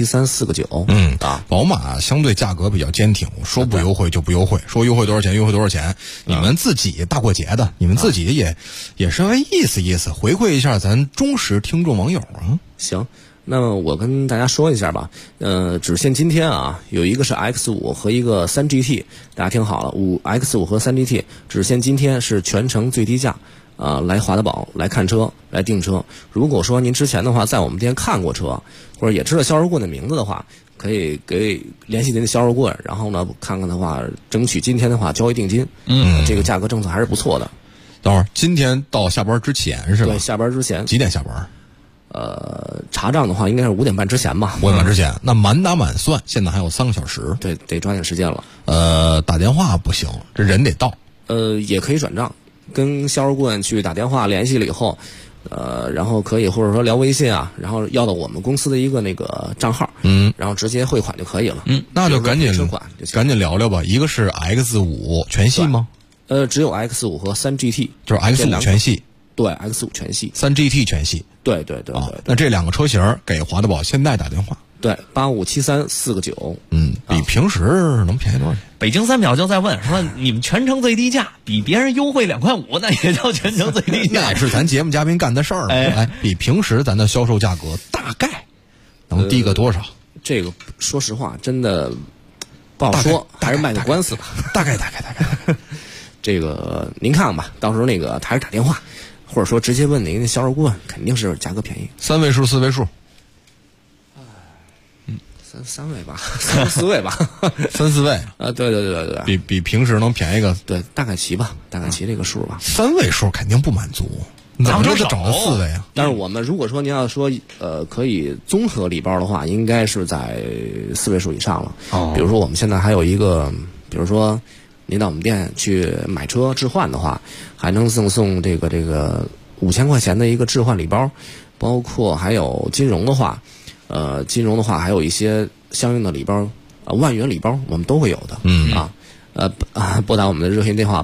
857349。 宝马相对价格比较坚挺，说不优惠就不优惠，说优惠多少钱优惠多少钱。你们自己大过节的，你们自己也稍微意思意思，回馈一下咱忠实听众网友啊。 行。那么我跟大家说一下吧，只限今天啊，有一个是 X5 和一个3GT， 大家听好了，X5和3GT 只限今天是全程最低价，来华德宝来看车来订车。如果说您之前的话在我们店看过车，或者也知道销售顾问的名字的话，可以联系您的销售顾问，然后呢看看的话，争取今天的话交一定金。这个价格政策还是不错的。 等会儿今天到下班之前是吧？ 对，下班之前。 几点下班？ 查账的话应该是5点半之前吧。 5点半之前，那满打满算现在还有3个小时。 对，得抓紧时间了。 打电话不行，这人得到。 也可以转账，跟销售顾问去打电话联系了以后，然后可以或者说聊微信啊，然后要到我们公司的一个那个账号，然后直接汇款就可以了。 那就赶紧聊聊吧。一个是 X5 全系吗？ 只有 X5 和3GT， 就是 X5 全系。 对 ，X5 全系 ，3GT 全系。 对。 那这2个车型给华德宝现代打电话。 对，857349。 比平时能便宜多少钱？ 北京3秒就在问说，你们全程最低价，比别人优惠2.5块，那也叫全程最低价？ 那也是咱节目嘉宾干的事儿。来，比平时咱的销售价格大概能低个多少？ 这个说实话，真的不好说，还是卖个官司吧。 大概。 这个您看看吧，到时候那个还是打电话，或者说直接问您的销售顾问，肯定是价格便宜。 3位数4位数三位吧，3、4位吧 ，3、4位啊，对， 比平时能便宜个， 对，大概齐吧，大概齐这个数吧。 3位数肯定不满足，怎么就整个4位啊？ 但是我们如果说您要说可以综合礼包的话，应该是在4位数以上了。比如说我们现在还有一个，比如说您到我们店去买车置换的话，还能赠送这个5000块钱的一个置换礼包，包括还有金融的话。还有一些相应的礼包，10000元礼包我们都会有的。拨打我们的热线电话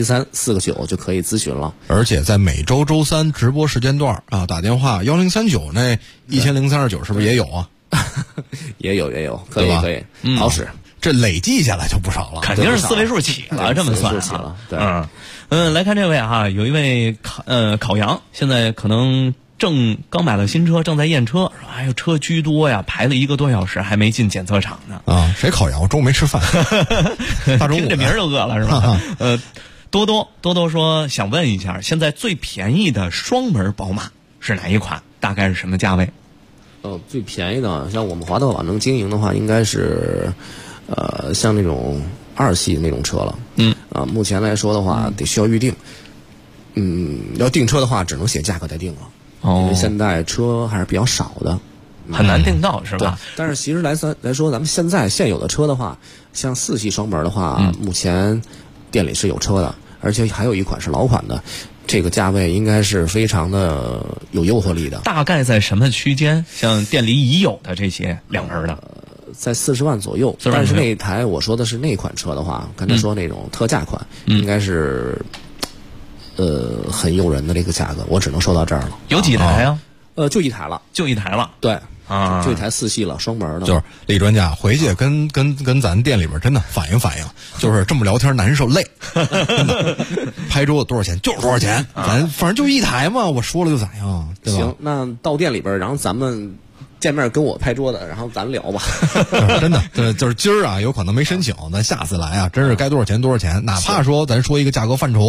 857349就可以咨询了。 而且在每周周3直播时间段打电话1039那1039是不是也有啊？ 也有，可以，好使。 这累计下来就不少了， 肯定是4位数起了，这么算了。对， 来看这位有一位烤羊，现在可能刚买了新车，正在验车，说哎呦车居多呀，排了1个多小时还没进检测场呢。 谁烤羊？我中午没吃饭，大中午这名儿就饿了是吧？多多说想问一下，现在最便宜的双门宝马是哪一款？大概是什么价位？ 最便宜的，像我们华德宝能经营的话，应该是像那种2系的那种车了。目前来说的话，得需要预定。要订车的话，只能写价格再订了。因为现在车还是比较少的， 很难订到是吧？ 但是其实来说，咱们现有的车的话，像4系双门的话，目前店里是有车的，而且还有一款是老款的，这个价位应该是非常的有诱惑力的。 大概在什么区间？像店里已有的这些2门的， 在40万左右。但是那一台我说的是那款车的话，刚才说那种特价款，应该是。很诱人的这个价格，我只能说到这儿了。 有几台啊？ 就一台了。对就一台4系了，双门的。 就是李专家回去跟咱店里边真的反映，就是这么聊天难受累。拍桌子多少钱就是多少钱，咱反正就一台嘛，我说了就咋样，对吧？ 行，那到店里边，然后咱们见面跟我拍桌子，然后咱聊吧。 真的，对，就是今儿有可能没申请，咱下次来真是该多少钱多少钱，哪怕说咱说一个价格范畴。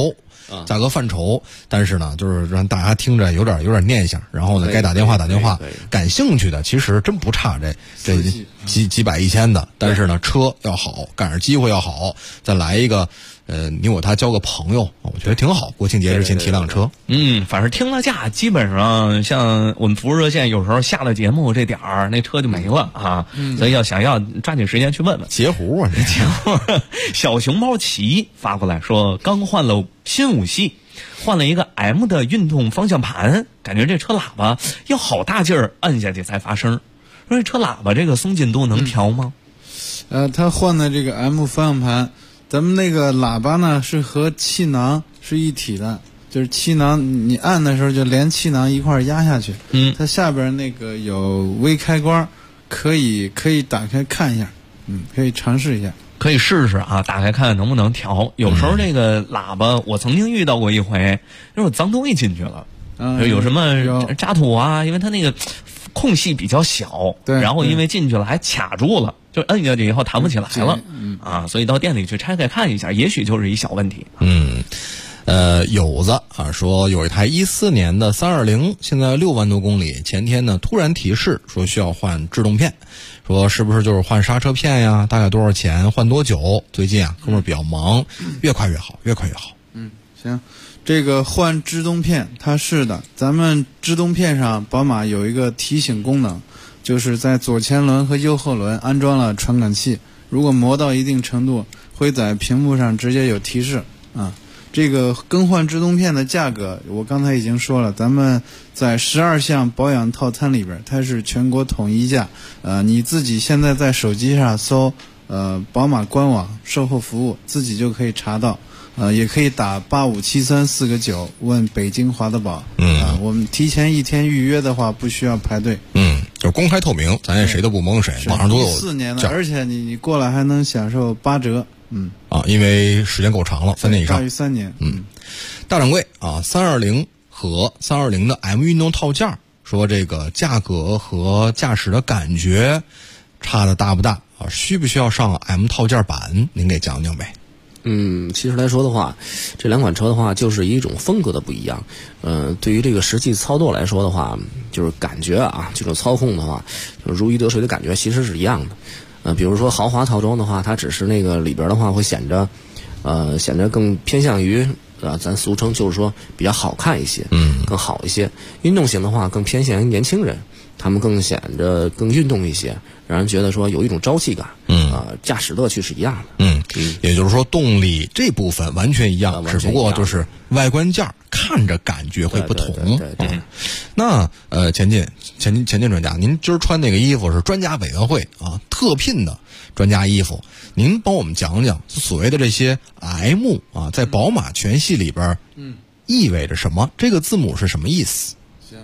价格范畴，但是呢，就是让大家听着有点念想，然后呢，该打电话打电话，感兴趣的其实真不差这几百一千的，但是呢，车要好，赶上机会要好，再来一个。你我他交个朋友，我觉得挺好。国庆节之前提辆车， 反正听了价，基本上像我们服务热线有时候下了节目这点儿，那车就没了啊。所以想要抓紧时间去问问。 截胡啊，这截胡！小熊猫奇发过来说，刚换了新5系，换了一个 M 的运动方向盘，感觉这车喇叭要好大劲儿按下去才发声。说这车喇叭这个松紧度能调吗？ 他换的这个 M 方向盘。咱们那个喇叭呢是和气囊是一体的，就是气囊你按的时候就连气囊一块压下去。它下边那个有微开关，可以打开看一下，可以尝试一下， 可以试试啊，打开看能不能调。有时候这个喇叭我曾经遇到过一回，就是脏东西进去了，有什么渣土啊，因为它那个空隙比较小， 对， 然后因为进去了还卡住了。就摁下去以后弹不起来了，所以到店里去拆开看一下，也许就是一小问题。 友子啊说有一台14年的320，现在6万多公里，前天呢突然提示说需要换制动片，说是不是就是换刹车片呀？大概多少钱？换多久？最近啊，哥们儿比较忙，越快越好，越快越好。 行，这个换制动片，它是的，咱们制动片上宝马有一个提醒功能。就是在左前轮和右后轮安装了传感器，如果磨到一定程度，会在屏幕上直接有提示啊。这个更换制动片的价格，我刚才已经说了，咱们在12项保养套餐里边，它是全国统一价。你自己现在在手机上搜宝马官网售后服务，自己就可以查到。也可以打8573-4个9问北京华德宝。我们提前1天预约的话，不需要排队。 就是公开透明，咱也谁都不蒙谁，网上都有。 4年的，而且你过来还能享受8折。 因为时间够长了，3年以上。 大于3年。 大掌柜啊，320和320的 M 运动套件，说这个价格和驾驶的感觉差的大不大啊？需不需要上 M 套件版？您给讲讲呗。 其实来说的话，这两款车的话就是一种风格的不一样。对于这个实际操作来说的话，就是感觉啊，这种操控的话，就是如鱼得水的感觉其实是一样的。比如说豪华套装的话，它只是那个里边的话会显着更偏向于咱俗称就是说比较好看一些，更好一些。运动型的话更偏向于年轻人，他们更显着更运动一些，让人觉得说有一种朝气感。驾驶乐趣是一样的。 也就是说动力这部分完全一样，只不过就是外观件看着感觉会不同。 对。 那前进专家，您今儿穿那个衣服是专家委员会啊特聘的专家衣服，您帮我们讲讲所谓的这些 M 啊，在宝马全系里边意味着什么？这个字母是什么意思？ 行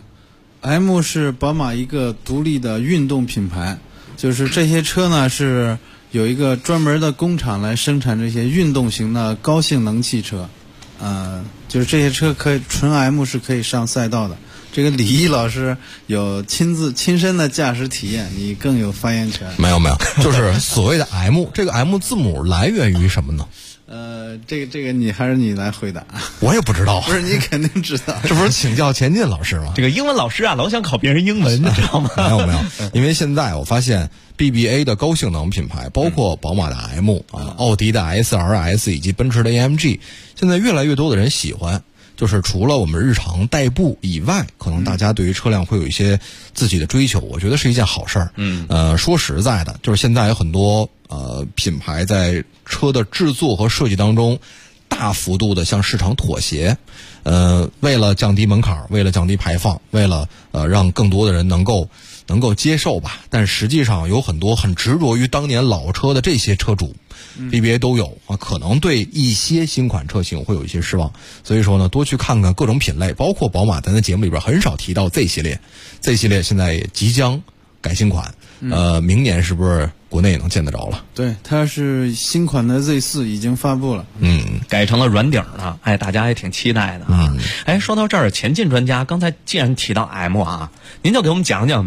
，M 是宝马一个独立的运动品牌，就是这些车呢是有一个专门的工厂来生产这些运动型的高性能汽车，就是这些车可以纯 M 是可以上赛道的。这个李毅老师有亲身的驾驶体验，你更有发言权。 没有，就是所谓的 M， 这个 M 字母来源于什么呢？ 这个你还是你来回答。 我也不知道。 不是，你肯定知道。 这不是请教前进老师吗？ 这个英文老师啊，老想考别人英文，你知道吗？ 没有，因为现在我发现 BBA 的高性能品牌，包括宝马的 M 奥迪的 SRS 以及奔驰的 AMG， 现在越来越多的人喜欢。就是除了我们日常代步以外，可能大家对于车辆会有一些自己的追求，我觉得是一件好事儿。说实在的，就是现在有很多品牌在车的制作和设计当中大幅度的向市场妥协，为了降低门槛，为了降低排放，为了让更多的人能够接受吧。但实际上有很多很执着于当年老车的这些车主，BBA 都有啊，可能对一些新款车型会有一些失望。所以说呢，多去看看各种品类，包括宝马，咱在节目里边很少提到 Z 系列现在也即将改新款，明年是不是国内也能见得着了？ 对，它是新款的 Z4 已经发布了， 改成了软顶了，大家也挺期待的啊。说到这儿，前进专家刚才既然提到 M 啊，您就给我们讲讲呗，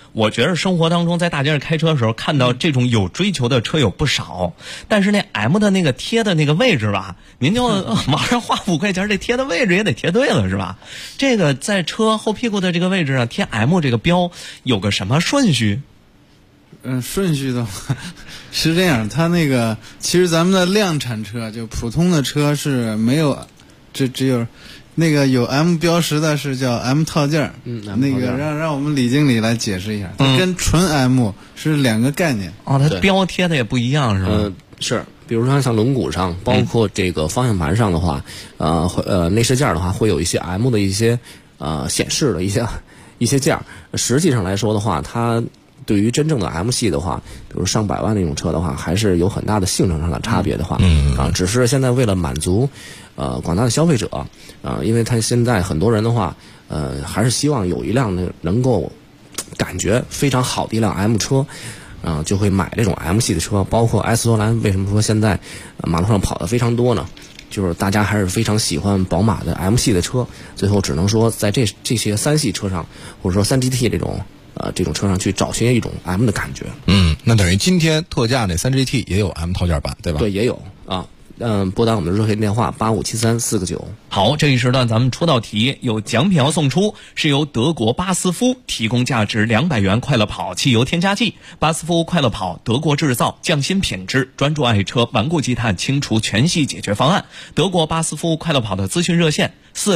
我觉得生活当中在大街上开车的时候，看到这种有追求的车友不少，但是那 M 的那个贴的那个位置吧，您就往上花5块钱，这贴的位置也得贴对了，是吧？这个在车后屁股的这个位置上贴 M 这个标有个什么顺序？ 顺序的话是这样，它那个其实咱们的量产车就普通的车是没有，只有那个有 M 标识的是叫 M 套件，那个让我们李经理来解释一下，它跟纯 M 是2个概念。 哦，它标贴的也不一样是吧？ 是，比如说像轮毂上，包括这个方向盘上的话，内饰件的话会有一些 M 的一些显示的一些件，实际上来说的话，它对于真正的 M 系的话，比如上百万那种车的话，还是有很大的性能上的差别的话，只是现在为了满足广大的消费者因为他现在很多人的话，还是希望有一辆能够感觉非常好的一辆 M 车，就会买这种 M 系的车。包括埃斯托兰为什么说现在马路上跑的非常多呢？就是大家还是非常喜欢宝马的 M 系的车，最后只能说在这些3系车上，或者说3GT 这种车上去找寻一种 M 的感觉。 那等于今天特价那 3GT 也有 M 套件版，对吧？ 对，也有啊。拨打我们的热线电话8573-4个9。 好，这一时段咱们出道题有奖品要送出，是由德国巴斯夫提供价值200元快乐跑汽油添加剂。巴斯夫快乐跑，德国制造，匠心品质，专注爱车，顽固积碳清除全系解决方案。德国巴斯夫快乐跑的咨询热线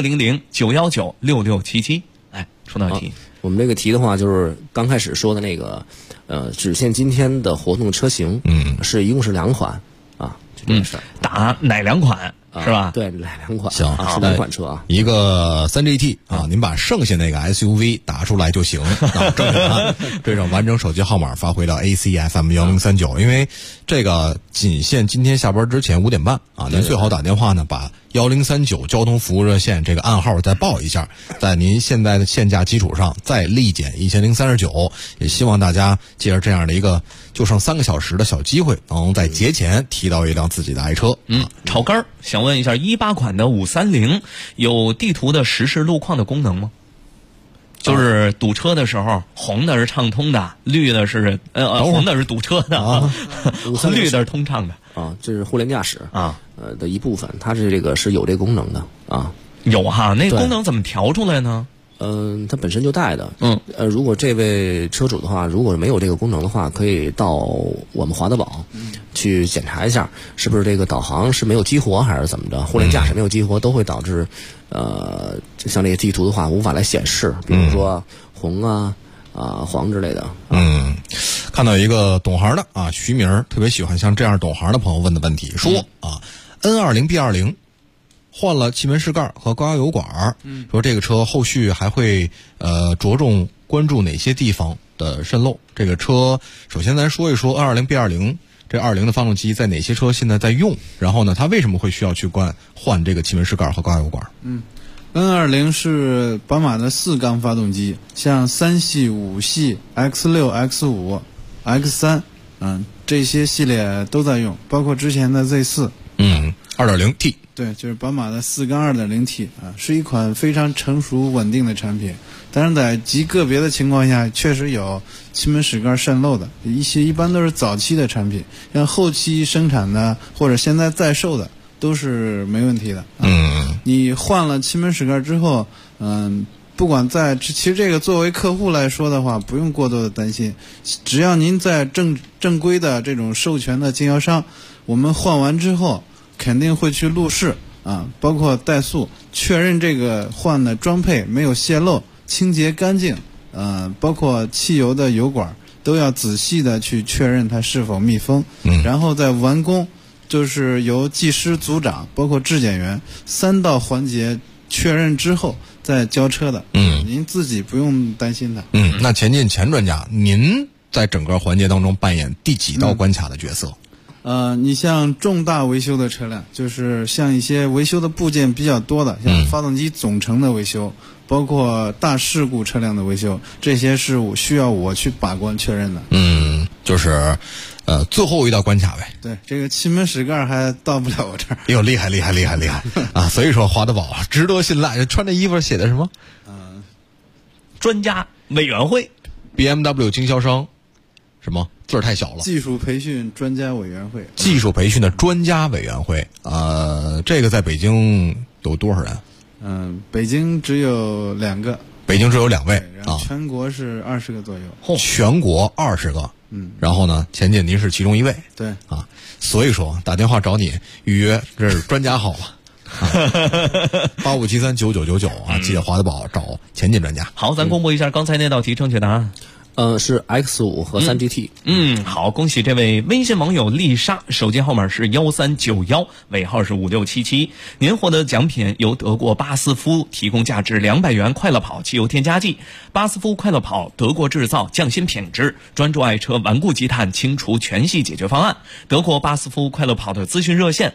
400-919-6677。来，出道题。 我们这个题的话，就是刚开始说的那个，只限今天的活动车型，是一共是2款啊，就这个事儿。 打哪2款是吧？ 对，哪2款？ 行， 是2款车啊。 一个3GT您把剩下那个 SUV 打出来就行。正确答案，对上完整手机号码发回到 ACFM1039，因为这个仅限今天下班之前5点半您最好打电话呢，把1039交通服务热线这个暗号再报一下，在您现在的现价基础上再立减1039。也希望大家借着这样的一个就剩3个小时的小机会，能在节前提到一辆自己的爱车。 炒肝儿，想问一下18款的530有地图的实时路况的功能吗？就是堵车的时候，红的是畅通的，绿的是红的是堵车的，绿的是通畅的这是互联驾驶的一部分，它是是有这功能的有哈，那功能怎么调出来呢？ 它本身就带的。如果这位车主的话，如果没有这个功能的话，可以到我们华德宝去检查一下，是不是这个导航是没有激活还是怎么着？互联驾驶没有激活，都会导致像这些地图的话无法来显示，比如说红黄之类的。 看到一个懂行的徐明特别喜欢像这样懂行的朋友问的问题，说N20B20。换了气门室盖和高压油管，说这个车后续还会着重关注哪些地方的渗漏？这个车首先咱说一说 N20B20这20的发动机在哪些车现在在用，然后呢它为什么会需要去换这个气门室盖和高压油管 ？N20是宝马的4缸发动机，像3系、5系、X6、X5、X3，这些系列都在用，包括之前的 Z4。 2.0T。 对，就是宝马的4缸 2.0T 是一款非常成熟稳定的产品。但是在极个别的情况下，确实有气门室盖渗漏的一般都是早期的产品，像后期生产的或者现在在售的都是没问题的。你换了气门室盖之后，不管其实这个作为客户来说的话，不用过多的担心，只要您在正规的这种授权的经销商，我们换完之后肯定会去路试包括怠速，确认这个换的装配没有泄漏，清洁干净，包括汽油的油管都要仔细的去确认它是否密封，然后再完工，就是由技师、组长包括质检员3道环节确认之后再交车的。您自己不用担心的。 那前进前专家，您在整个环节当中扮演第几道关卡的角色？ 你像重大维修的车辆，就是像一些维修的部件比较多的，像发动机总成的维修，包括大事故车辆的维修，这些是需要我去把关确认的。 就是最后一道关卡呗。 对，这个气门室盖还到不了我这儿。 哟，厉害所以说华德宝值得信赖。穿这衣服写的什么？ 专家委员会。 BMW 经销商什么字儿太小了？ 技术培训专家委员会。 技术培训的专家委员会，这个在北京有多少人？ 北京只有2个。 北京只有2位然后全国是20个左右。 全国20个。然后呢，钱姐您是其中一位。 对啊，所以说打电话找你预约，这是专家号了。85739999啊，记得华德宝找钱姐专家。 好，咱公布一下刚才那道题正确答案。 是 X5 和3GT。 好，恭喜这位微信网友丽莎，手机号码是1391，尾号是5677。您获得奖品由德国巴斯夫提供价值200元快乐跑汽油添加剂。巴斯夫快乐跑，德国制造，匠心品质，专注爱车顽固积碳清除全系解决方案。德国巴斯夫快乐跑的咨询热线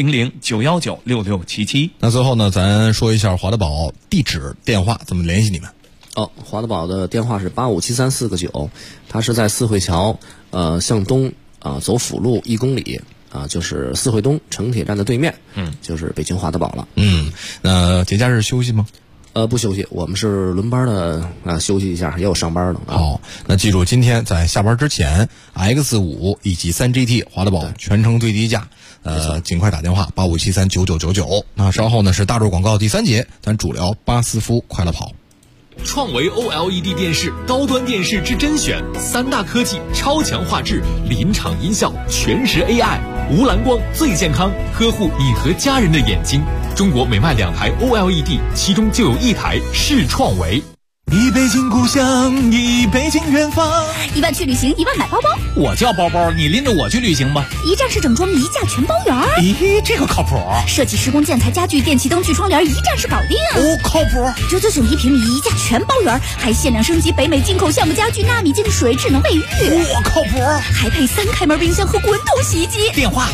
400-919-6677。 那最后呢，咱说一下华德宝地址、电话，怎么联系你们？ 华德宝的电话是857349，它是在四惠桥，向东走辅路1公里就是四惠东城铁站的对面，就是北京华德宝了。 那节假日休息吗？ 不休息，我们是轮班的休息一下，也有上班的。 好，那记住，今天在下班之前 ，X5 以及3GT 华德宝全程最低价，尽快打电话85739999。那稍后呢是大众广告第3节，咱主聊巴斯夫快乐跑。 创维 OLED 电视，高端电视之甄选，3大科技，超强画质，临场音效，全时 AI， 无蓝光最健康，呵护你和家人的眼睛。中国每卖2台 OLED， 其中就有1台是创维。 一北京故乡，一北京远方。 1万去旅行，1万买包包。 我叫包包，你拎着我去旅行吧。 一站式整装，一价全包圆。 咦，这个靠谱。 设计施工建材家具电器灯具窗帘，一站式搞定。 靠谱。 999一平米，一价全包圆，还限量升级北美进口橡木家具纳米净水智能卫浴。 靠谱。 还配3开门冰箱和滚筒洗衣机。 电话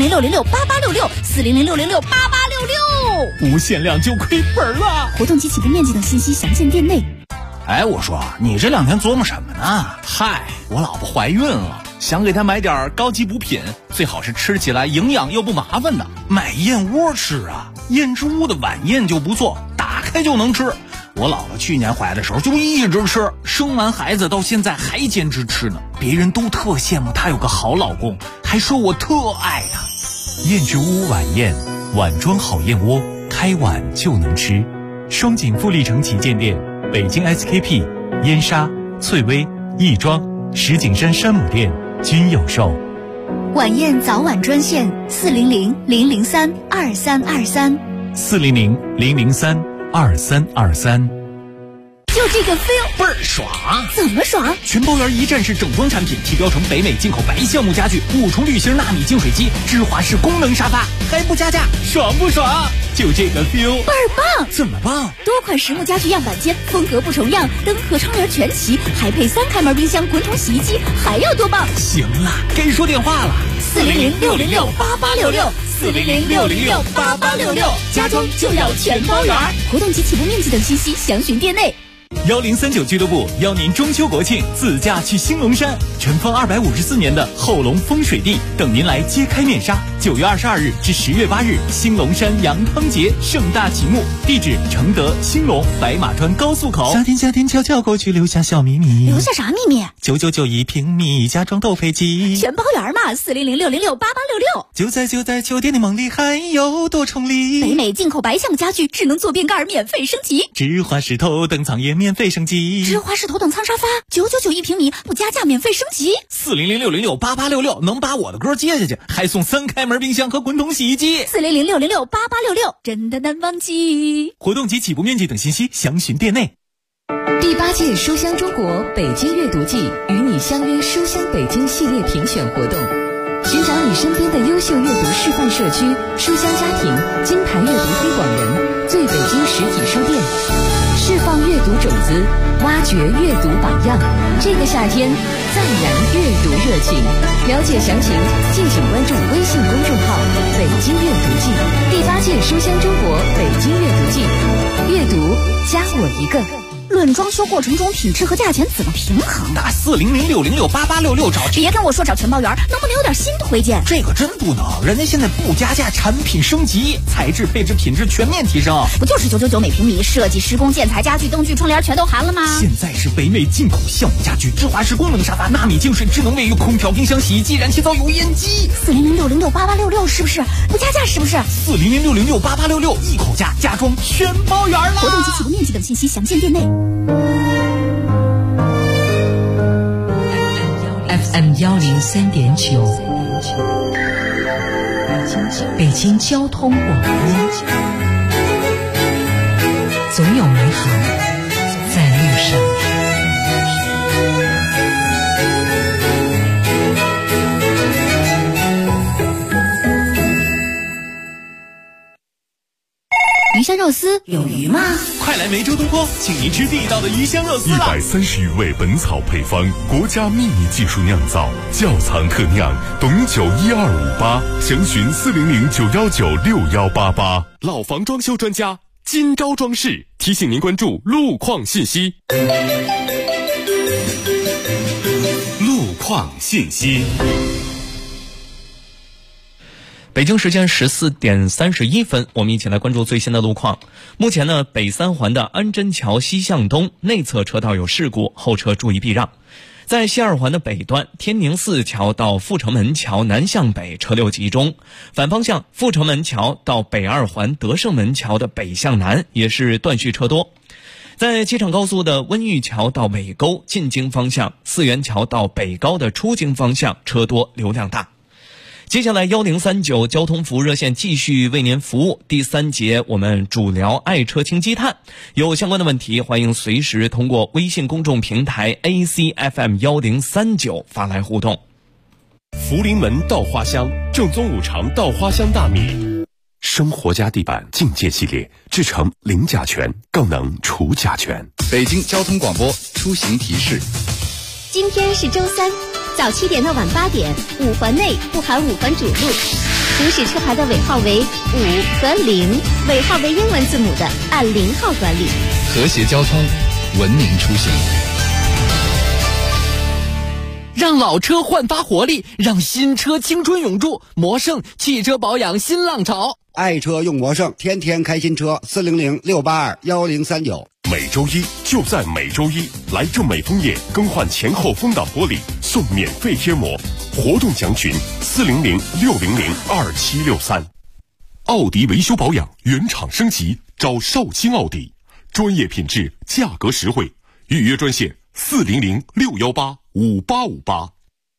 400-606-8866，400-606-8866。 无限量就亏本了。 活动及起步面积等信息详见店内。 哎，我说你这2天琢磨什么呢？嗨，我老婆怀孕了，想给她买点高级补品，最好是吃起来营养又不麻烦的。买燕窝吃啊，燕之屋的晚宴就不错，打开就能吃。我姥姥去年怀的时候就一直吃，生完孩子到现在还坚持吃呢。别人都特羡慕她有个好老公，还说我特爱她。 燕之屋晚宴，碗装好燕窝，开碗就能吃。双井富力城旗舰店。北京 SKP、燕莎、翠微、亦庄、石景山山姆店均有售。 晚宴早晚专线400-003-2323。 400-003-2323。 就这个 feel 倍儿爽。 怎么爽？ 全包圆一站式整装产品，提标成北美进口白橡木家具，5重滤芯纳米净水机，芝华士功能沙发，还不加价，爽不爽？就这个 feel 倍儿棒。 怎么棒？ 多款实木家具样板间，风格不重样，灯和窗帘全齐，还配3开门冰箱、滚筒洗衣机，还要多棒？ 行了，该说电话了。 400-606-8866，400-606-8866，家装就要全包圆。活动及起步面积等信息详询店内。 1039俱乐部邀您中秋国庆自驾去兴隆山，尘封254年的后龙风水地等您来揭开面纱。9月22日至10月8日，兴隆山羊汤节盛大启幕，地址承德兴隆白马川高速口。 夏天悄悄过去，留下小秘密。 留下啥秘密 ？999一平米，家装豆配机， 全包圆嘛。400-606-8866。 就在酒店的梦里，还有多重礼。 北美进口白橡木家具，智能坐便盖免费升级， 芝华士头等舱也免费升级， 芝华士头等舱沙发999一平米，不加价免费升级。 400-606-8866，能把我的歌接下去，还送3开门冰箱和滚筒洗衣机。 400-606-8866，真的难忘记。 活动及起步面积等信息详询店内。 第8届书香中国北京阅读季与你相约书香北京系列评选活动，寻找你身边的优秀阅读示范社区、书香家庭、金牌阅读推广人、最北京实体书店，释放阅读种子，挖掘阅读榜样。这个夏天，再燃阅读热情。了解详情，敬请关注微信公众号“北京阅读季”。第8届书香中国北京阅读季，阅读加我一个。 论装修过程中品质和价钱怎么平衡？ 打40060688866找。 别跟我说找全包员，能不能有点新推荐？ 这个真不能，人家现在不加价，产品升级，材质、配置、品质全面提升。 不就是999每平米，设计、施工、建材、家具、灯具、窗帘全都含了吗？ 现在是北美进口橡木家具、芝华士功能沙发、纳米净水、智能卫浴、空调、冰箱、洗衣机、燃气灶、油烟机。 40060688866是不是？不加价是不是 ？40060688866一口价，家装全包圆了。 活动及启动面积等信息详见店内。 FM 103.9，北京交通广播，总有美好在路上。 鱼香肉丝有鱼吗？ 快来梅州东坡，请您吃地道的鱼香肉丝了。 130余味本草配方，国家秘密技术酿造，窖藏特酿，董酒12588，详询40091961888。 老房装修专家金招装饰提醒您关注路况信息。 路况信息。 北京时间14点31分，我们一起来关注最新的路况。目前呢，北三环的安贞桥西向东内侧车道有事故，后车注意避让。在西二环的北端，天宁寺桥到阜成门桥南向北车流集中，反方向阜成门桥到北二环德胜门桥的北向南也是断续车多。在机场高速的温榆桥到尾沟进京方向，四元桥到北高的出京方向车多流量大。接下来1039交通服务热线继续为您服务。第3节我们主聊爱车清积碳，有相关的问题欢迎随时通过微信公众平台 ACFM1039 发来互动。 福临门稻花香，正宗五常稻花香大米，生活家地板境界系列制成零甲醛，更能除甲醛。 北京交通广播出行提示： 今天是周三，早7点到晚8点，5环内不含5环主路，行驶车牌的尾号为5和0，尾号为英文字母的按0号管理。 和谐交通，文明出行。 让老车焕发活力，让新车青春永驻。魔胜汽车保养新浪潮， 爱车用魔胜，天天开新车。400-682-1039。 每周一就在每周一，来正美枫叶更换前后风挡玻璃送免费贴膜，活动详询400-600-2763。奥迪维修保养原厂升级，找绍兴奥迪，专业品质，价格实惠，预约专线400-618-5858。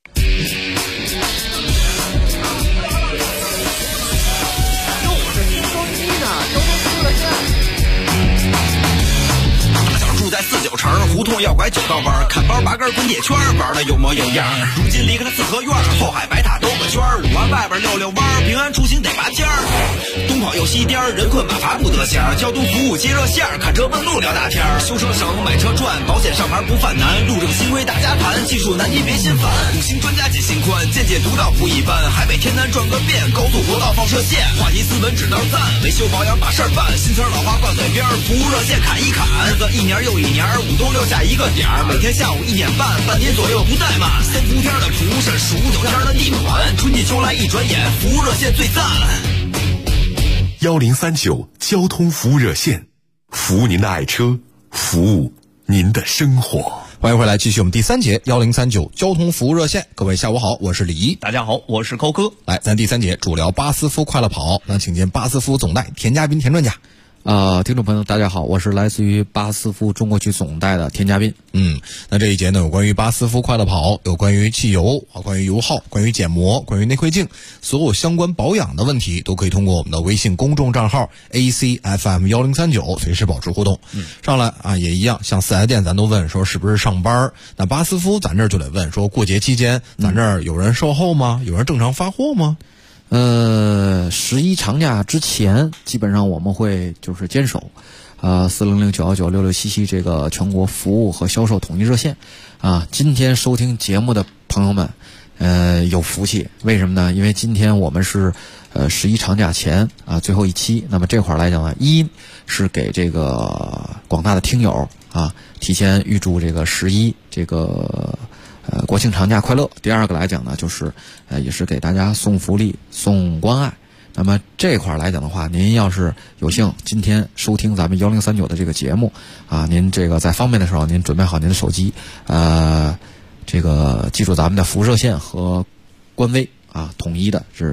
住在49城，胡同要拐9道弯，看包拔根滚铁圈，玩的有模有样。如今离开了四合院，后海白塔兜个圈，5环外边溜溜弯，平安出行得拔尖儿。东跑又西颠，人困马乏不得闲。交通服务接热线，看车问路聊大天。修车省，买车赚，保险上牌不犯难。路政新规大家谈，技术难题别心烦。5星专家解心宽，见解独到不一般。海北天南转个遍，高速国道放射线。话题斯文只当赞，维修保养把事儿办。新词老话挂嘴边，服务热线砍一砍。日子一年又一年，5都6下一个点儿，每天下午1点半，半年左右不怠慢。3伏天的蒲是数9天的地暖，春季秋来一转眼，服务热线最赞。 1039交通服务热线，服务您的爱车，服务您的生活。 欢迎回来，继续我们第3节1039交通服务热线。各位下午好，我是李怡。 大家好，我是高哥。 来，咱第3节主聊巴斯夫快乐跑，那请见巴斯夫总代田家斌田专家。 听众朋友大家好，我是来自于巴斯夫中国区总代的田家斌。 那这一节呢，有关于巴斯夫快乐跑，有关于汽油，关于油耗，关于减膜，关于内窥镜，所有相关保养的问题都可以通过我们的微信公众账号 ACFM1039 随时保持互动。上来啊，也一样，像4S店咱都问说是不是上班，那巴斯夫咱这儿就得问说过节期间咱这儿有人售后吗？有人正常发货吗 ？11长假之前，基本上我们会就是坚守400-919-6677这个全国服务和销售统一热线啊。今天收听节目的朋友们，有福气，为什么呢？因为今天我们是11长假前最后一期。那么这块来讲呢，一是给这个广大的听友啊，提前预祝这个11这个国庆长假快乐。第二个来讲呢，就是也是给大家送福利、送关爱。那么这块来讲的话，您要是有幸今天收听咱们1039的这个节目啊，您这个在方便的时候，您准备好您的手机，这个记住咱们的服务热线和官微啊，统一的是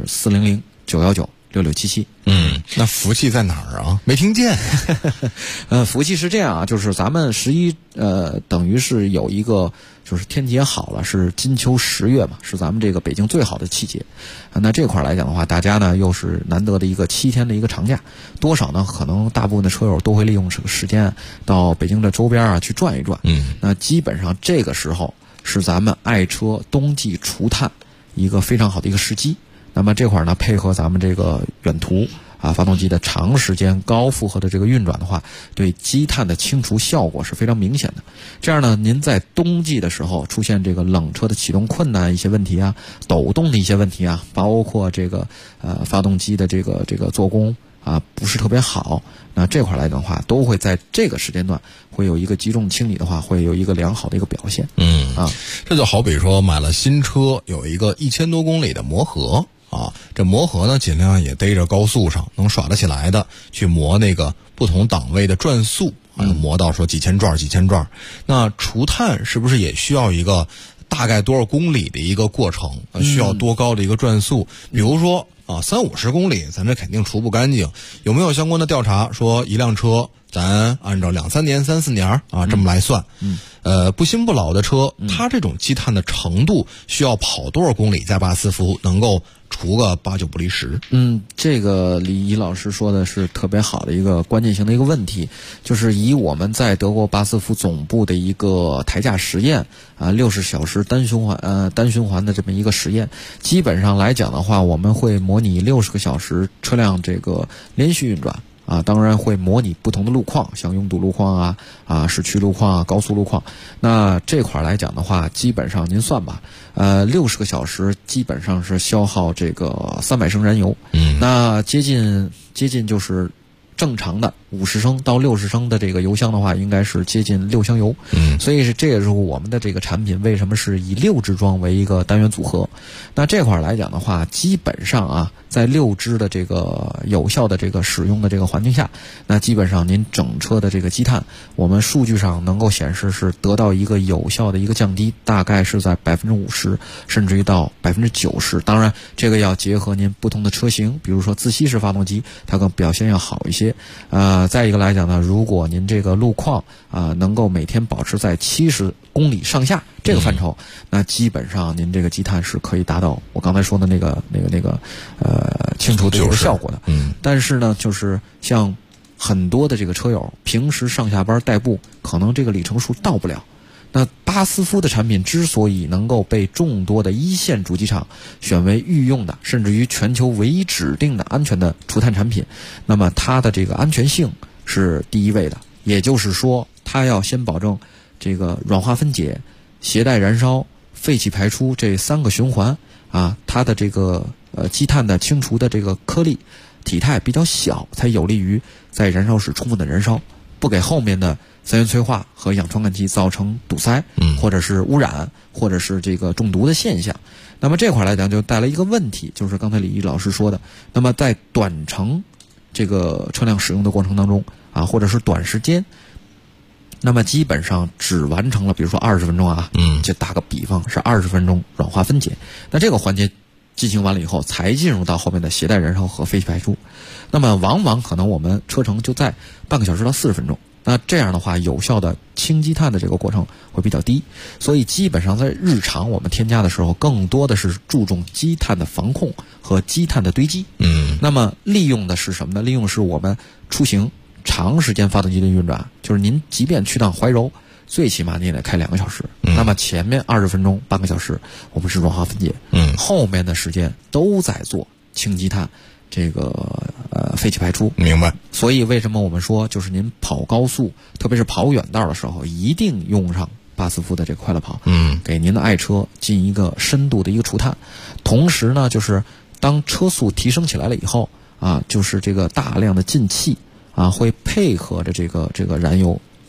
400-919-6677。 那福气在哪儿啊？没听见。福气是这样啊，就是咱们11等于是有一个就是天气也好了，是金秋10月嘛，是咱们这个北京最好的季节。那这块来讲的话，大家呢又是难得的一个7天的一个长假，多少呢？可能大部分的车友都会利用这个时间到北京的周边啊去转一转。那基本上这个时候是咱们爱车冬季除碳一个非常好的一个时机。那么这块呢，配合咱们这个远途啊发动机的长时间高负荷的这个运转的话，对积碳的清除效果是非常明显的。这样呢，您在冬季的时候出现这个冷车的启动困难一些问题啊，抖动的一些问题啊，包括这个发动机的这个做工啊不是特别好，那这块来讲的话，都会在这个时间段会有一个集中清理的话，会有一个良好的一个表现。 这就好比说买了新车，有一个1000多公里的磨合。这磨合呢，尽量也逮着高速上能耍得起来的，去磨那个不同档位的转速，磨到说几千转。那除碳是不是也需要一个大概多少公里的一个过程？需要多高的一个转速？比如说30-50公里，咱这肯定除不干净。有没有相关的调查说一辆车咱按照2-3年、3-4年啊这么来算？不新不老的车，它这种积碳的程度需要跑多少公里加巴斯夫能够除个8-9不离10？ 这个李毅老师说的是特别好的一个关键性的一个问题，就是以我们在德国巴斯夫总部的一个台架实验啊，60小时单循环的这么一个实验，基本上来讲的话，我们会模拟60个小时车辆这个连续运转。当然会模拟不同的路况，像拥堵路况市区路况高速路况。那这块来讲的话，基本上您算吧，60个小时基本上是消耗这个300升燃油。那接近就是正常的50升到60升的这个油箱的话，应该是接近6箱油。所以这也是我们的这个产品为什么是以6支装为一个单元组合。那这块来讲的话，基本上在6支的这个有效的这个使用的这个环境下，那基本上您整车的这个积碳，我们数据上能够显示是得到一个有效的一个降低，大概是在50%甚至于到90%。当然这个要结合您不同的车型，比如说自吸式发动机，它更表现要好一些。再一个来讲呢，如果您这个路况能够每天保持在70公里上下这个范畴，那基本上您这个积碳是可以达到我刚才说的那个清除的这个效果的。但是呢，就是像很多的这个车友平时上下班代步，可能这个里程数到不了。那巴斯夫的产品之所以能够被众多的一线主机厂选为御用的，甚至于全球唯一指定的安全的除碳产品，那么它的这个安全性是第一位的，也就是说它要先保证这个软化分解、携带燃烧、废气排出这3个循环它的这个积碳的清除的这个颗粒体态比较小，才有利于在燃烧时充分的燃烧，不给后面的三元催化和氧传感器造成堵塞，或者是污染，或者是这个中毒的现象。那么这块来讲就带来一个问题，就是刚才李毅老师说的，那么在短程这个车辆使用的过程当中或者是短时间，那么基本上只完成了比如说20分钟就打个比方是20分钟软化分解，那这个环节进行完了以后，才进入到后面的携带燃烧和废气排出。那么往往可能我们车程就在半个小时到40分钟，那这样的话有效的清积碳的这个过程会比较低，所以基本上在日常我们添加的时候，更多的是注重积碳的防控和积碳的堆积。那么利用的是什么呢？利用是我们出行长时间发动机的运转，就是您即便去趟怀柔，最起码你也得开2个小时。那么前面20分钟、半个小时，我们是软化分解，后面的时间都在做清积碳。这个废气排出。 明白。 所以为什么我们说，就是您跑高速，特别是跑远道的时候，一定用上巴斯夫的这个快乐跑，给您的爱车进一个深度的一个除碳。同时呢，就是当车速提升起来了以后就是这个大量的进气会配合着这个燃油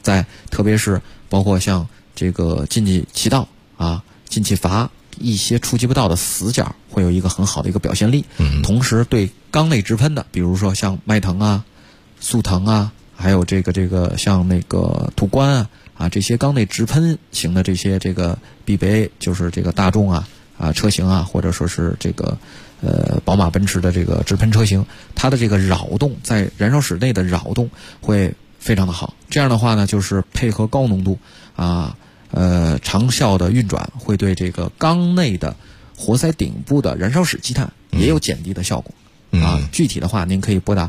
特别是包括像这个进气气道啊、进气阀一些触及不到的死角，会有一个很好的一个表现力。同时对缸内直喷的，比如说像迈腾啊、速腾啊，还有这个像那个途观啊这些缸内直喷型的这些这个 BBA， 就是这个大众啊车型啊，或者说是这个宝马奔驰的这个直喷车型，它的这个扰动在燃烧室内的扰动会非常的好。这样的话呢，就是配合高浓度长效的运转，会对这个缸内的活塞顶部的燃烧室积碳也有减低的效果。具体的话您可以拨打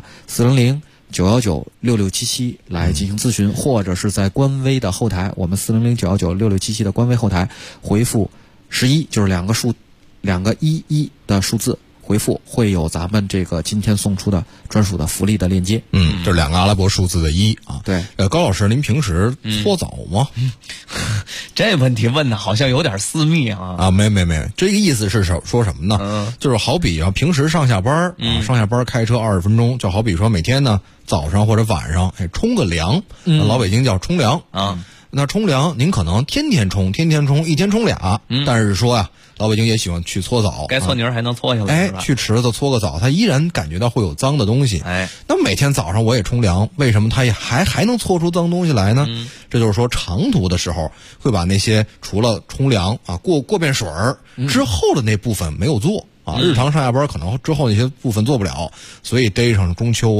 400-919-6677来进行咨询，或者是在官微的后台，我们400-919-6677的官微后台回复11，就是两个11的数字回复，会有咱们这个今天送出的专属的福利的链接。 这两个阿拉伯数字的1啊。 对， 高老师，您平时搓澡吗？ 这问题问的好像有点私密啊。 没，这个意思是说什么呢？就是好比平时上下班开车20分钟，就好比说每天呢早上或者晚上冲个凉，老北京叫冲凉啊。那冲凉您可能天天冲，一天冲俩，但是说呀，老北京也喜欢去搓澡， 该搓泥还能搓下来， 去池子搓个澡，他依然感觉到会有脏的东西。那每天早上我也冲凉，为什么他也还能搓出脏东西来呢？这就是说长途的时候会把那些除了冲凉过遍水之后的那部分没有做日常上下班可能之后那些部分做不了，所以逮上中秋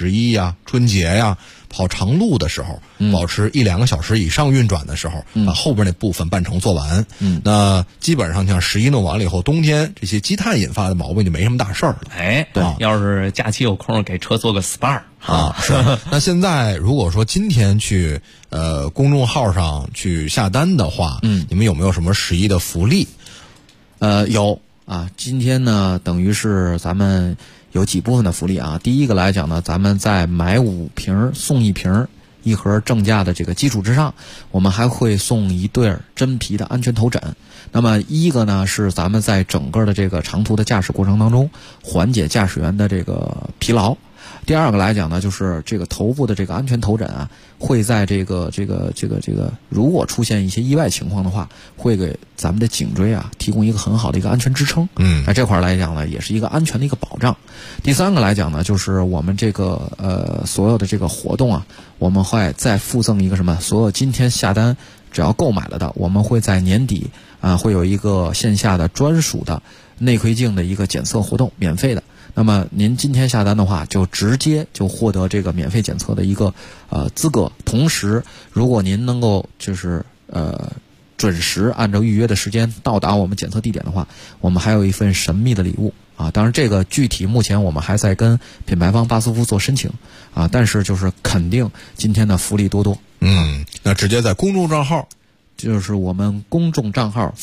11春节跑长路的时候，保持1-2个小时以上运转的时候，把后边那部分半程做完。那基本上像11弄完了以后，冬天这些积碳引发的毛病就没什么大事儿了。 对，要是假期有空给车做个 SPA 是。那现在如果说今天去公众号上去下单的话，你们有没有什么11的福利？有今天呢等于是咱们有几部分的福利第一个来讲呢，咱们在买5瓶送1瓶1盒正价的这个基础之上，我们还会送1对真皮的安全头枕。那么一个呢是咱们在整个的这个长途的驾驶过程当中缓解驾驶员的这个疲劳。第二个来讲呢，就是这个头部的这个安全头枕会在这个如果出现一些意外情况的话，会给咱们的颈椎提供一个很好的一个安全支撑。那这块来讲呢，也是一个安全的一个保障。第三个来讲呢，就是我们这个所有的这个活动我们会再附赠一个什么？所有今天下单只要购买了的，我们会在年底会有一个线下的专属的内窥镜的一个检测活动，免费的。那么您今天下单的话，就直接就获得这个免费检测的一个资格。同时，如果您能够就是准时按照预约的时间到达我们检测地点的话，我们还有一份神秘的礼物当然这个具体目前我们还在跟品牌方巴斯夫做申请但是就是肯定今天的福利多多。那直接在公众账号，就是我们公众账号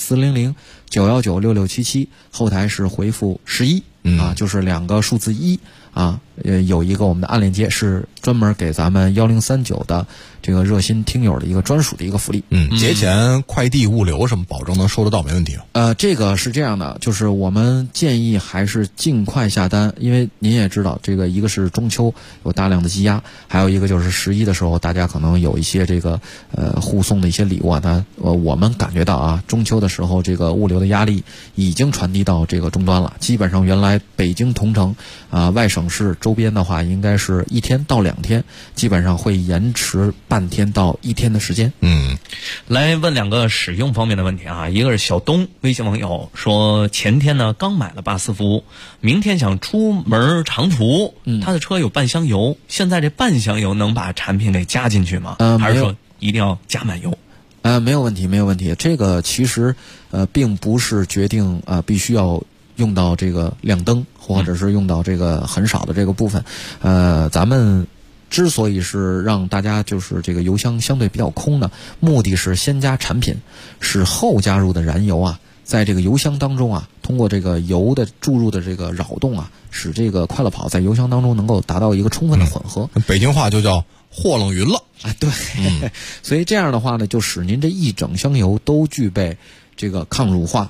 400-919-6677后台是回复11就是2个数字1有一个我们的暗链接是专门给咱们1039的这个热心听友的一个专属的一个福利。节前快递物流什么保证能收得到没问题吗？这个是这样的，就是我们建议还是尽快下单，因为您也知道这个一个是中秋有大量的积压，还有一个就是11的时候大家可能有一些这个互送的一些礼物我们感觉到中秋的时候这个物流的压力已经传递到这个终端了。基本上原来北京同城外省市周边的话应该是1天到2天，基本上会延迟半天到1天的时间。 来问2个使用方面的问题一个是小东微信网友说，前天呢刚买了巴斯夫，明天想出门长途，他的车有半箱油，现在这半箱油能把产品给加进去吗？还是说一定要加满油？ 没有问题，没有问题。这个其实并不是决定必须要用到这个亮灯，或者是用到这个很少的这个部分。咱们之所以是让大家就是这个油箱相对比较空呢，目的是先加产品，使后加入的燃油在这个油箱当中通过这个油的注入的这个扰动使这个快乐跑在油箱当中能够达到一个充分的混合。 北京话就叫和楞匀了对所以这样的话呢，就使您这一整箱油都具备这个抗乳化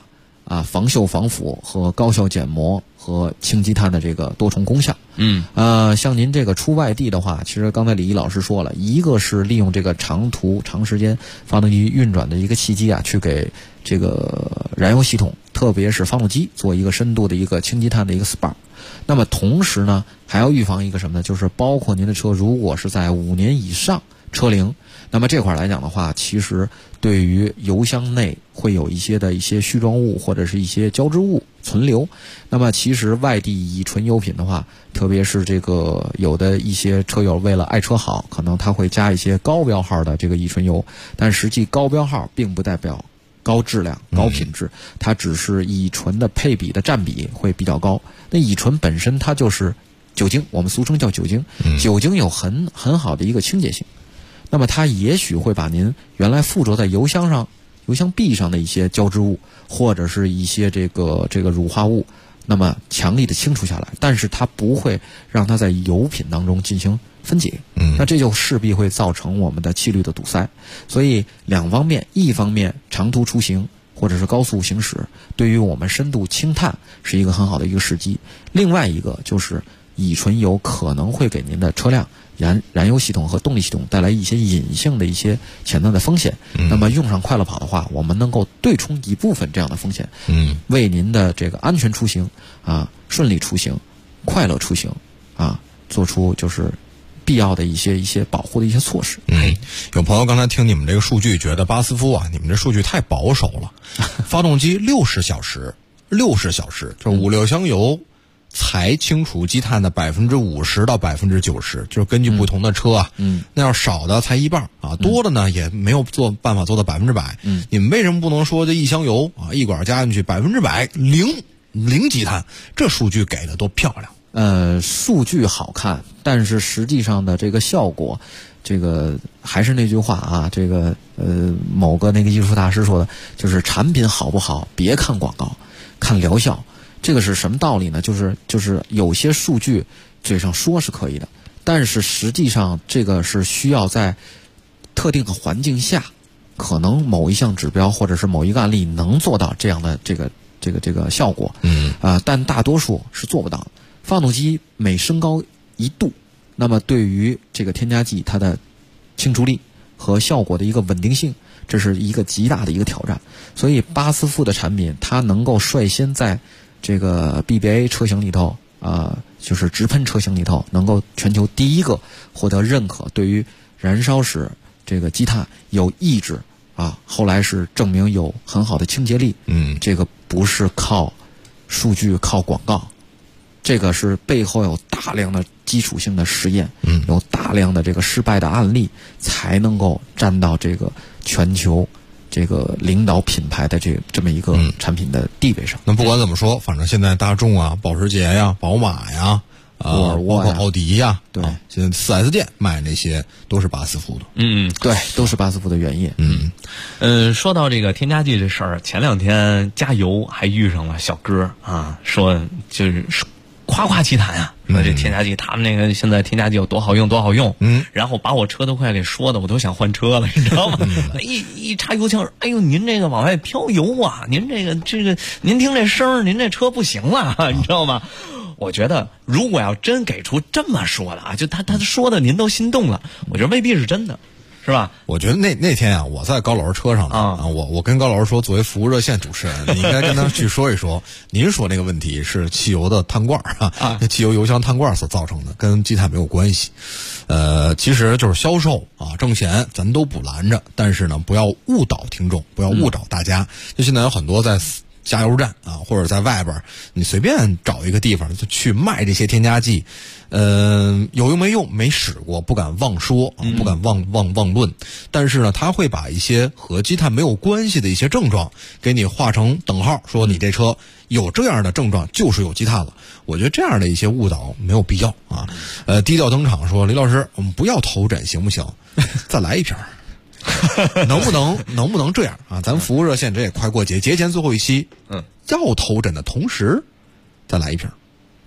防锈防腐和高效减磨和轻积碳的这个多重功效。像您这个出外地的话，其实刚才李毅老师说了，一个是利用这个长途长时间发动机运转的一个契机啊，去给这个燃油系统，特别是发动机做一个深度的一个轻积碳的一个 SPA。那么同时呢，还要预防一个什么呢？就是包括您的车如果是在5年以上车龄，那么这块来讲的话，其实对于油箱内会有一些絮状物或者是一些胶质物存留。那么其实外地乙醇油品的话，特别是这个有的一些车友为了爱车好，可能他会加一些高标号的这个乙醇油，但实际高标号并不代表高质量、高品质，它只是乙醇的配比的占比会比较高。那乙醇本身它就是酒精，我们俗称叫酒精，酒精有很好的一个清洁性。那么它也许会把您原来附着在油箱壁上的一些胶质物或者是一些这个乳化物，那么强力的清除下来，但是它不会让它在油品当中进行分解。那这就势必会造成我们的气滤的堵塞。所以两方面，一方面长途出行或者是高速行驶，对于我们深度轻碳是一个很好的一个时机。另外一个就是乙醇油可能会给您的车辆燃油系统和动力系统带来一些隐性的一些潜在的风险。那么用上快乐跑的话，我们能够对冲一部分这样的风险，为您的这个安全出行顺利出行、快乐出行做出就是必要的一些保护的一些措施。 有朋友刚才听你们这个数据，觉得巴斯夫你们这数据太保守了。发动机60小时，就5、6箱油才清除积碳的50%到90%，就是根据不同的车那要少的才一半多的呢也没有办法做到100%。你们为什么不能说这一箱油一管加进去100%零积碳？这数据给的多漂亮！ 数据好看，但是实际上的这个效果，这个还是那句话某个那个艺术大师说的，就是产品好不好，别看广告，看疗效。这个是什么道理呢？就是有些数据嘴上说是可以的，但是实际上这个是需要在特定的环境下，可能某一项指标或者是某一个案例能做到这样的这个效果，但大多数是做不到的。发动机每升高1度，那么对于这个添加剂它的清除力和效果的一个稳定性，这是一个极大的一个挑战。所以巴斯夫的产品它能够率先在这个 BBA 车型里头就是直喷车型里头能够全球第一个获得认可，对于燃烧时这个积碳有抑制后来是证明有很好的清洁力。这个不是靠数据靠广告，这个是背后有大量的基础性的实验，有大量的这个失败的案例，才能够站到这个全球这个领导品牌的这么一个产品的地位上。 那不管怎么说，反正现在大众保时捷呀、宝马呀、 沃尔沃包括奥迪呀， 对， 现在 4S 店卖那些都是巴斯夫的。 对，都是巴斯夫的原液。 说到这个添加剂这事儿，前2天加油还遇上了小哥说就是夸夸其谈说这添加剂他们那个现在添加剂有多好用，然后把我车都快给说的我都想换车了，你知道吗？一插油枪，哎呦，您这个往外飘油您这个您听这声您这车不行了，你知道吗？我觉得如果要真给出这么说的就他说的您都心动了，我觉得未必是真的，是吧？ 我觉得那天我在高老师车上呢我跟高老师说，作为服务热线主持人，你应该跟他去说一说，您说那个问题是汽油的碳罐汽油油箱碳罐所造成的，跟积碳没有关系。其实就是销售挣钱咱都不拦着，但是呢不要误导听众，不要误导大家。就现在有很多在加油站或者在外边你随便找一个地方就去卖这些添加剂，有用没用没使过，不敢妄说不敢妄论，但是呢他会把一些和积碳没有关系的一些症状给你画成等号，说你这车有这样的症状就是有积碳了。我觉得这样的一些误导没有必要低调登场说，李老师我们不要头枕行不行？再来一瓶能不能这样咱服务热线这也快过节前最后一期，要头枕的同时再来一瓶。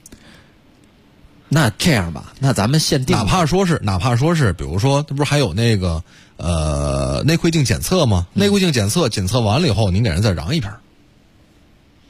那这样吧，那咱们限定， 哪怕说是比如说这不是还有那个内窥镜检测吗？内窥镜检测完了以后您给人再让一瓶，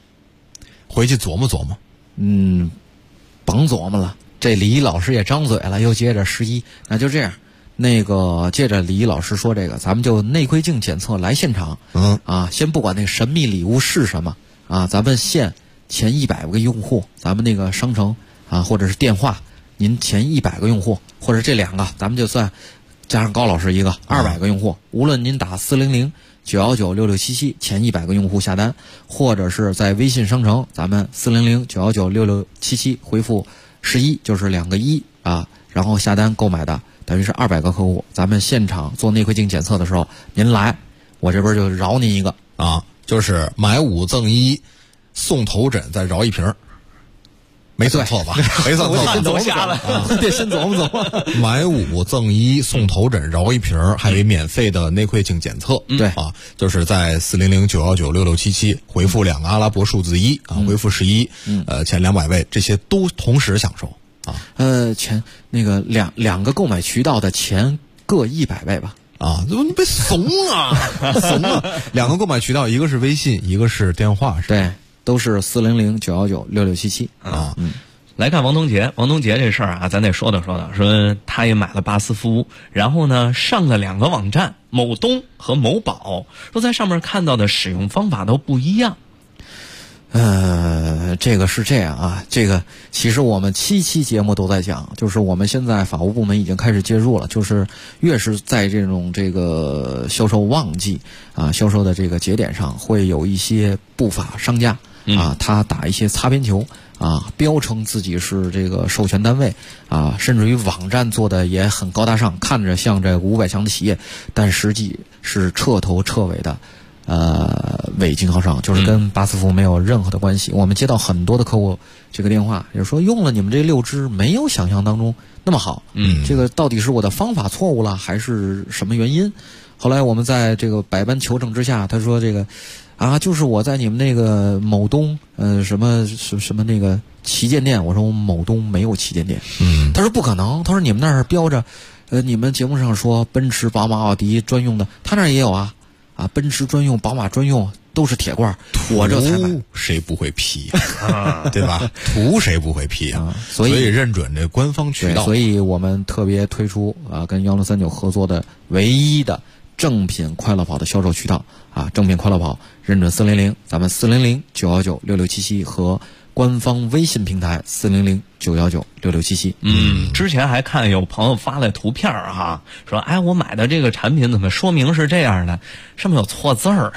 回去琢磨琢磨。 甭琢磨了，这李老师也张嘴了，又接着11，那就这样。那个借着李老师说这个，咱们就内窥镜检测来现场。先不管那个神秘礼物是什么啊，咱们限前100个用户，咱们那个商城啊或者是电话，您前100个用户，或者这2个，咱们就算加上高老师一个200个用户，无论您打400-919-6677前100个用户下单，或者是在微信商城，咱们400-919-6677回复11，就是2个1啊，然后下单购买的。等于是200个客户，咱们现场做内窥镜检测的时候，您来，我这边就饶您一个啊，就是买5赠1，送头枕再饶1瓶，没算错吧？没算错， 我先走下了， 得先琢磨琢磨。 买5赠1，送头枕饶1瓶，还有免费的内窥镜检测。 对啊，就是在400-919-6677回复2个阿拉伯数字1啊，回复11，前200位，这些都同时享受。 前那个两个购买渠道的前各100位吧。 啊，怎么你别怂啊，怂啊！2个购买渠道，一个是微信，一个是电话，是吧？ 对，都是400-919-6677 啊。 来看王东杰这事儿啊，咱得说道，说他也买了巴斯夫，然后呢上了2个网站，某东和某宝，说在上面看到的使用方法都不一样。 这个是这样啊，这个其实我们7期节目都在讲，就是我们现在法务部门已经开始介入了，就是越是在这个销售旺季啊，销售的这个节点上，会有一些不法商家啊，他打一些擦边球啊，标称自己是这个授权单位啊，甚至于网站做的也很高大上，看着像这500强的企业，但实际是彻头彻尾的伪经销商，就是跟巴斯夫没有任何的关系。我们接到很多的客户这个电话，就是说用了你们这6支没有想象当中那么好，这个到底是我的方法错误了还是什么原因？后来我们在这个百般求证之下，他说这个啊，就是我在你们那个某东什么那个旗舰店，我说我们某东没有旗舰店，他说不可能，他说你们那儿标着你们节目上说奔驰宝马奥迪专用的，他那儿也有啊，奔驰专用宝马专用都是铁罐，我这才买， 谁不会批对吧？图谁不会批啊？所以认准这官方渠道。 所以我们特别推出跟1039合作的唯一的正品快乐跑的销售渠道啊，正品快乐跑认准400，咱们400-919-6677和官方微信平台400-919-6677。 之前还看有朋友发来图片哈，说哎，我买的这个产品怎么说明是这样的，上面有错字儿，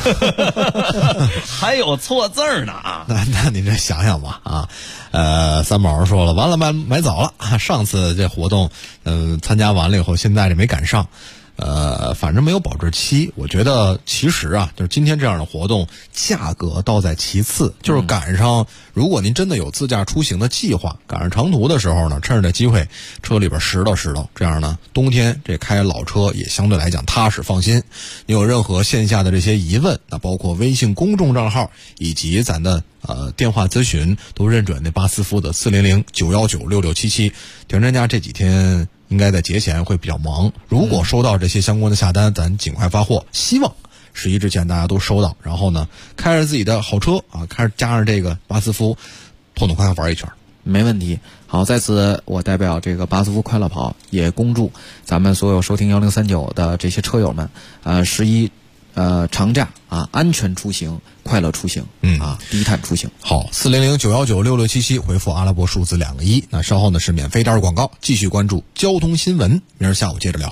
还有错字儿呢啊！ 那你这想想吧啊，三毛说了，完了买早了啊，上次这活动参加完了以后，现在这没赶上。反正没有保质期，我觉得其实啊，就是今天这样的活动，价格倒在其次，就是赶上，如果您真的有自驾出行的计划，赶上长途的时候呢，趁着这机会，车里边拾掇，这样呢，冬天这开老车也相对来讲踏实放心。你有任何线下的这些疑问，那包括微信公众账号以及咱的电话咨询，都认准那巴斯夫的400-919-6677。田专家这几天应该在节前会比较忙，如果收到这些相关的下单，咱尽快发货，希望11之前大家都收到，然后呢，开着自己的好车啊，加上这个巴斯夫，痛痛快快玩一圈， 没问题。好，在此我代表这个巴斯夫快乐跑也恭祝咱们所有收听1039的这些车友们，11长假啊，安全出行，快乐出行，低碳出行。 好，400-919-6677回复阿拉伯数字2个1。那稍后呢是免费单广告，继续关注交通新闻，明儿下午接着聊。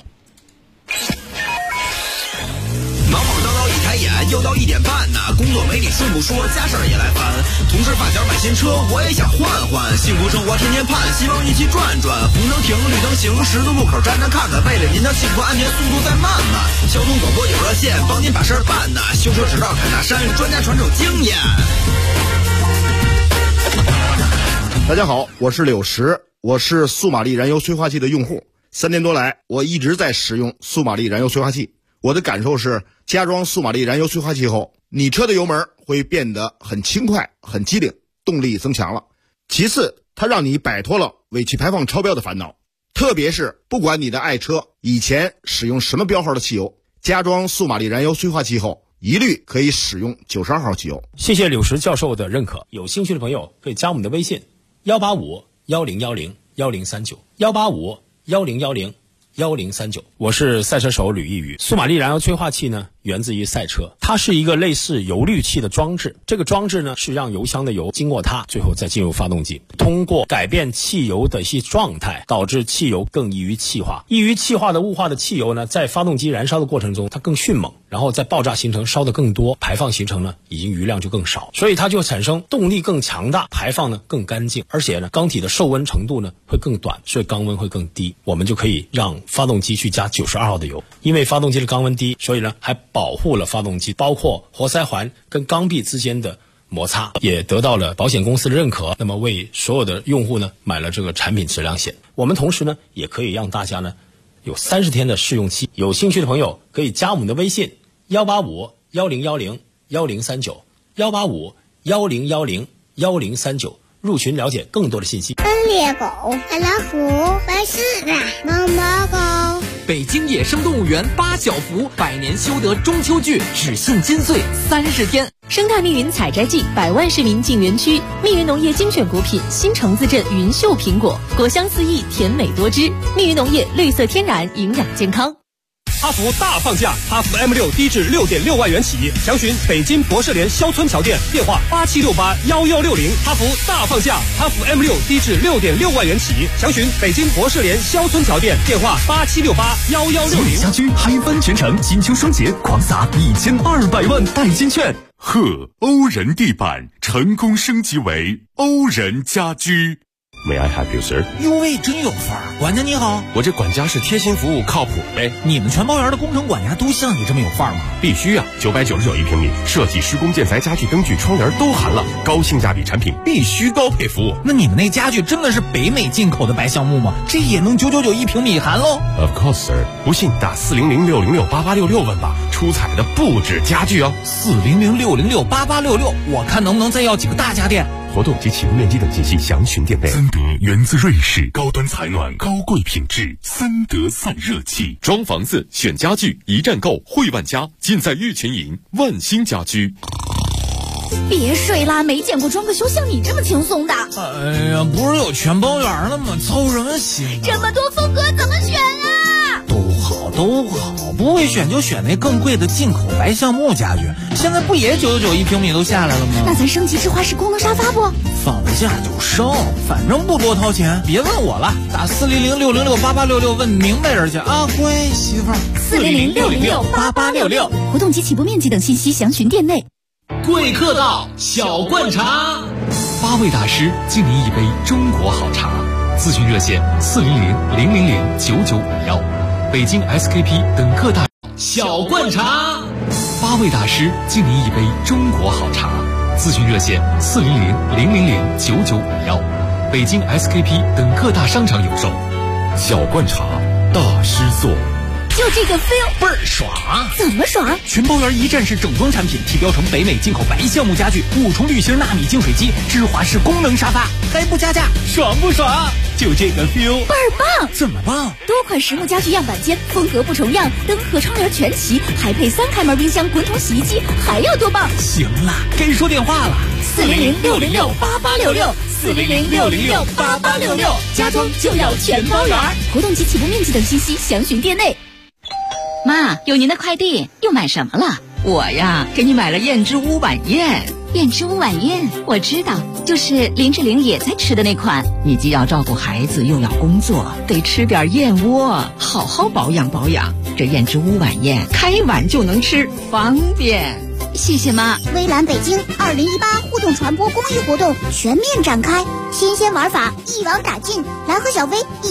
忙忙叨叨一抬眼，又到1点半呢，工作没你顺不说，家事儿也来烦。同事发小买新车，我也想换换，幸福生活天天盼，希望一起转转。红灯停，绿灯行，十字路口站站看看，为了您的幸福安全，速度再慢慢。交通广播有热线，帮您把事儿办呐。修车指导侃大山，专家传授经验。 大家好，我是柳石，我是速马力燃油催化器的用户。3年多来，我一直在使用速马力燃油催化器。我的感受是，加装速马力燃油催化器后，你车的油门会变得很轻快、很机灵，动力增强了。其次，它让你摆脱了尾气排放超标的烦恼。特别是不管你的爱车以前使用什么标号的汽油，加装速马力燃油催化器后， 一律可以使用92号机油。 谢谢柳石教授的认可，有兴趣的朋友可以加我们的微信185-1010-1039，185-1010-1039。我是赛车手吕一宇。苏玛丽燃油催化器呢，源自于赛车，它是一个类似油滤器的装置。这个装置呢，是让油箱的油经过它，最后再进入发动机，通过改变汽油的一些状态，导致汽油更易于气化。易于气化的雾化的汽油呢，在发动机燃烧的过程中，它更迅猛，然后在爆炸形成烧得更多，排放形成呢，已经余量就更少，所以它就产生动力更强大，排放呢更干净，而且呢，缸体的受温程度呢会更短，所以缸温会更低。我们就可以让发动机去加92号的油，因为发动机的缸温低，所以呢还保护了发动机，包括活塞环跟缸壁之间的摩擦，也得到了保险公司的认可。那么为所有的用户呢买了这个产品质量险。我们同时呢也可以让大家呢有30天的试用期。有兴趣的朋友可以加我们的微信185-1010-1039，185-1010-1039，入群了解更多的信息。 猎狗、爱老虎、白狮子、猫猫狗。 北京野生动物园八小福百年修得中秋剧只限金穗30天。 生态密云采摘季，100万市民进园区。密云农业精选果品新橙子镇云秀苹果，果香四溢，甜美多汁。密云农业绿色天然，营养健康。 哈弗大放价，哈弗 M6低至6.6万元起，详询北京博士联肖村桥店，电话87681160。哈弗大放价，哈弗 M6低至6.6万元起，详询北京博士联肖村桥店，电话87681160。 家居嗨翻全城，金秋双节狂撒1200万代金券。贺欧仁地板成功升级为欧仁家居。 May I help you, sir？ 哟喂，真有范儿！管家你好， 我这管家是贴心服务，靠谱呗。 你们全包园的工程管家都像你这么有范儿吗？ 必须啊！999一平米，设计、施工、建材、家具、灯具、窗帘都含了，高性价比产品必须高配服务。 那你们那家具真的是北美进口的白橡木吗？这也能999一平米含喽 ？Of course, sir。不信打400-606-8866问吧，出彩的不止家具哦。 400-606-8866，我看能不能再要几个大家电。 活动及启动面积等信息详询店内。 森德源自瑞士，高端采暖，高贵品质，森德散热器。 装房子选家具，一站购汇万家，尽在玉泉营万兴家居。 别睡啦，没见过装个修像你这么轻松的。 哎呀，不是有全包园了吗？操什么心？ 这么多风格怎么选啊？ 都好，不会选就选那更贵的进口白橡木家具。现在不也999一平米都下来了吗？ 那咱升级智化式功能沙发不？ 放下就升，反正不多掏钱。别问我了，打400-606-8866问明白人去啊！乖媳妇儿。 400-606-8866，活动及起步面积等信息详询店内。 贵客到，小灌茶。 8位大师敬您一杯中国好茶。咨询热线400-000-9951。北京 SKP 等各大小灌茶。 8位大师敬您一杯中国好茶。咨询热线400-000-9951。北京 SKP 等各大商场有售。 小灌茶，大师做。 就这个 feel 倍儿爽！ 怎么爽？ 全包园一站式整装产品，提标成北美进口白橡木家具，5重滤芯纳米净水机，芝华士功能沙发，还不加价，爽不爽？就这个 feel 倍儿棒！ 怎么棒？ 多款实木家具样板间，风格不重样，灯和窗帘全齐，还配3开门冰箱、滚筒洗衣机，还要多棒？ 行了，该说电话了。 400-606-8866，400-606-8866，家装就要全包园。活动及起步面积等信息详询店内。 妈，有您的快递，又买什么了？我呀，给你买了燕之屋晚宴。 燕之屋晚宴， 我知道，就是林志玲也在吃的那款。你既要照顾孩子，又要工作，得吃点燕窝，好好保养保养。这燕之屋晚宴，开碗就能吃，方便。 谢谢妈。 微蓝北京2018互动传播公益活动全面展开，新鲜玩法一网打尽，来和小飞一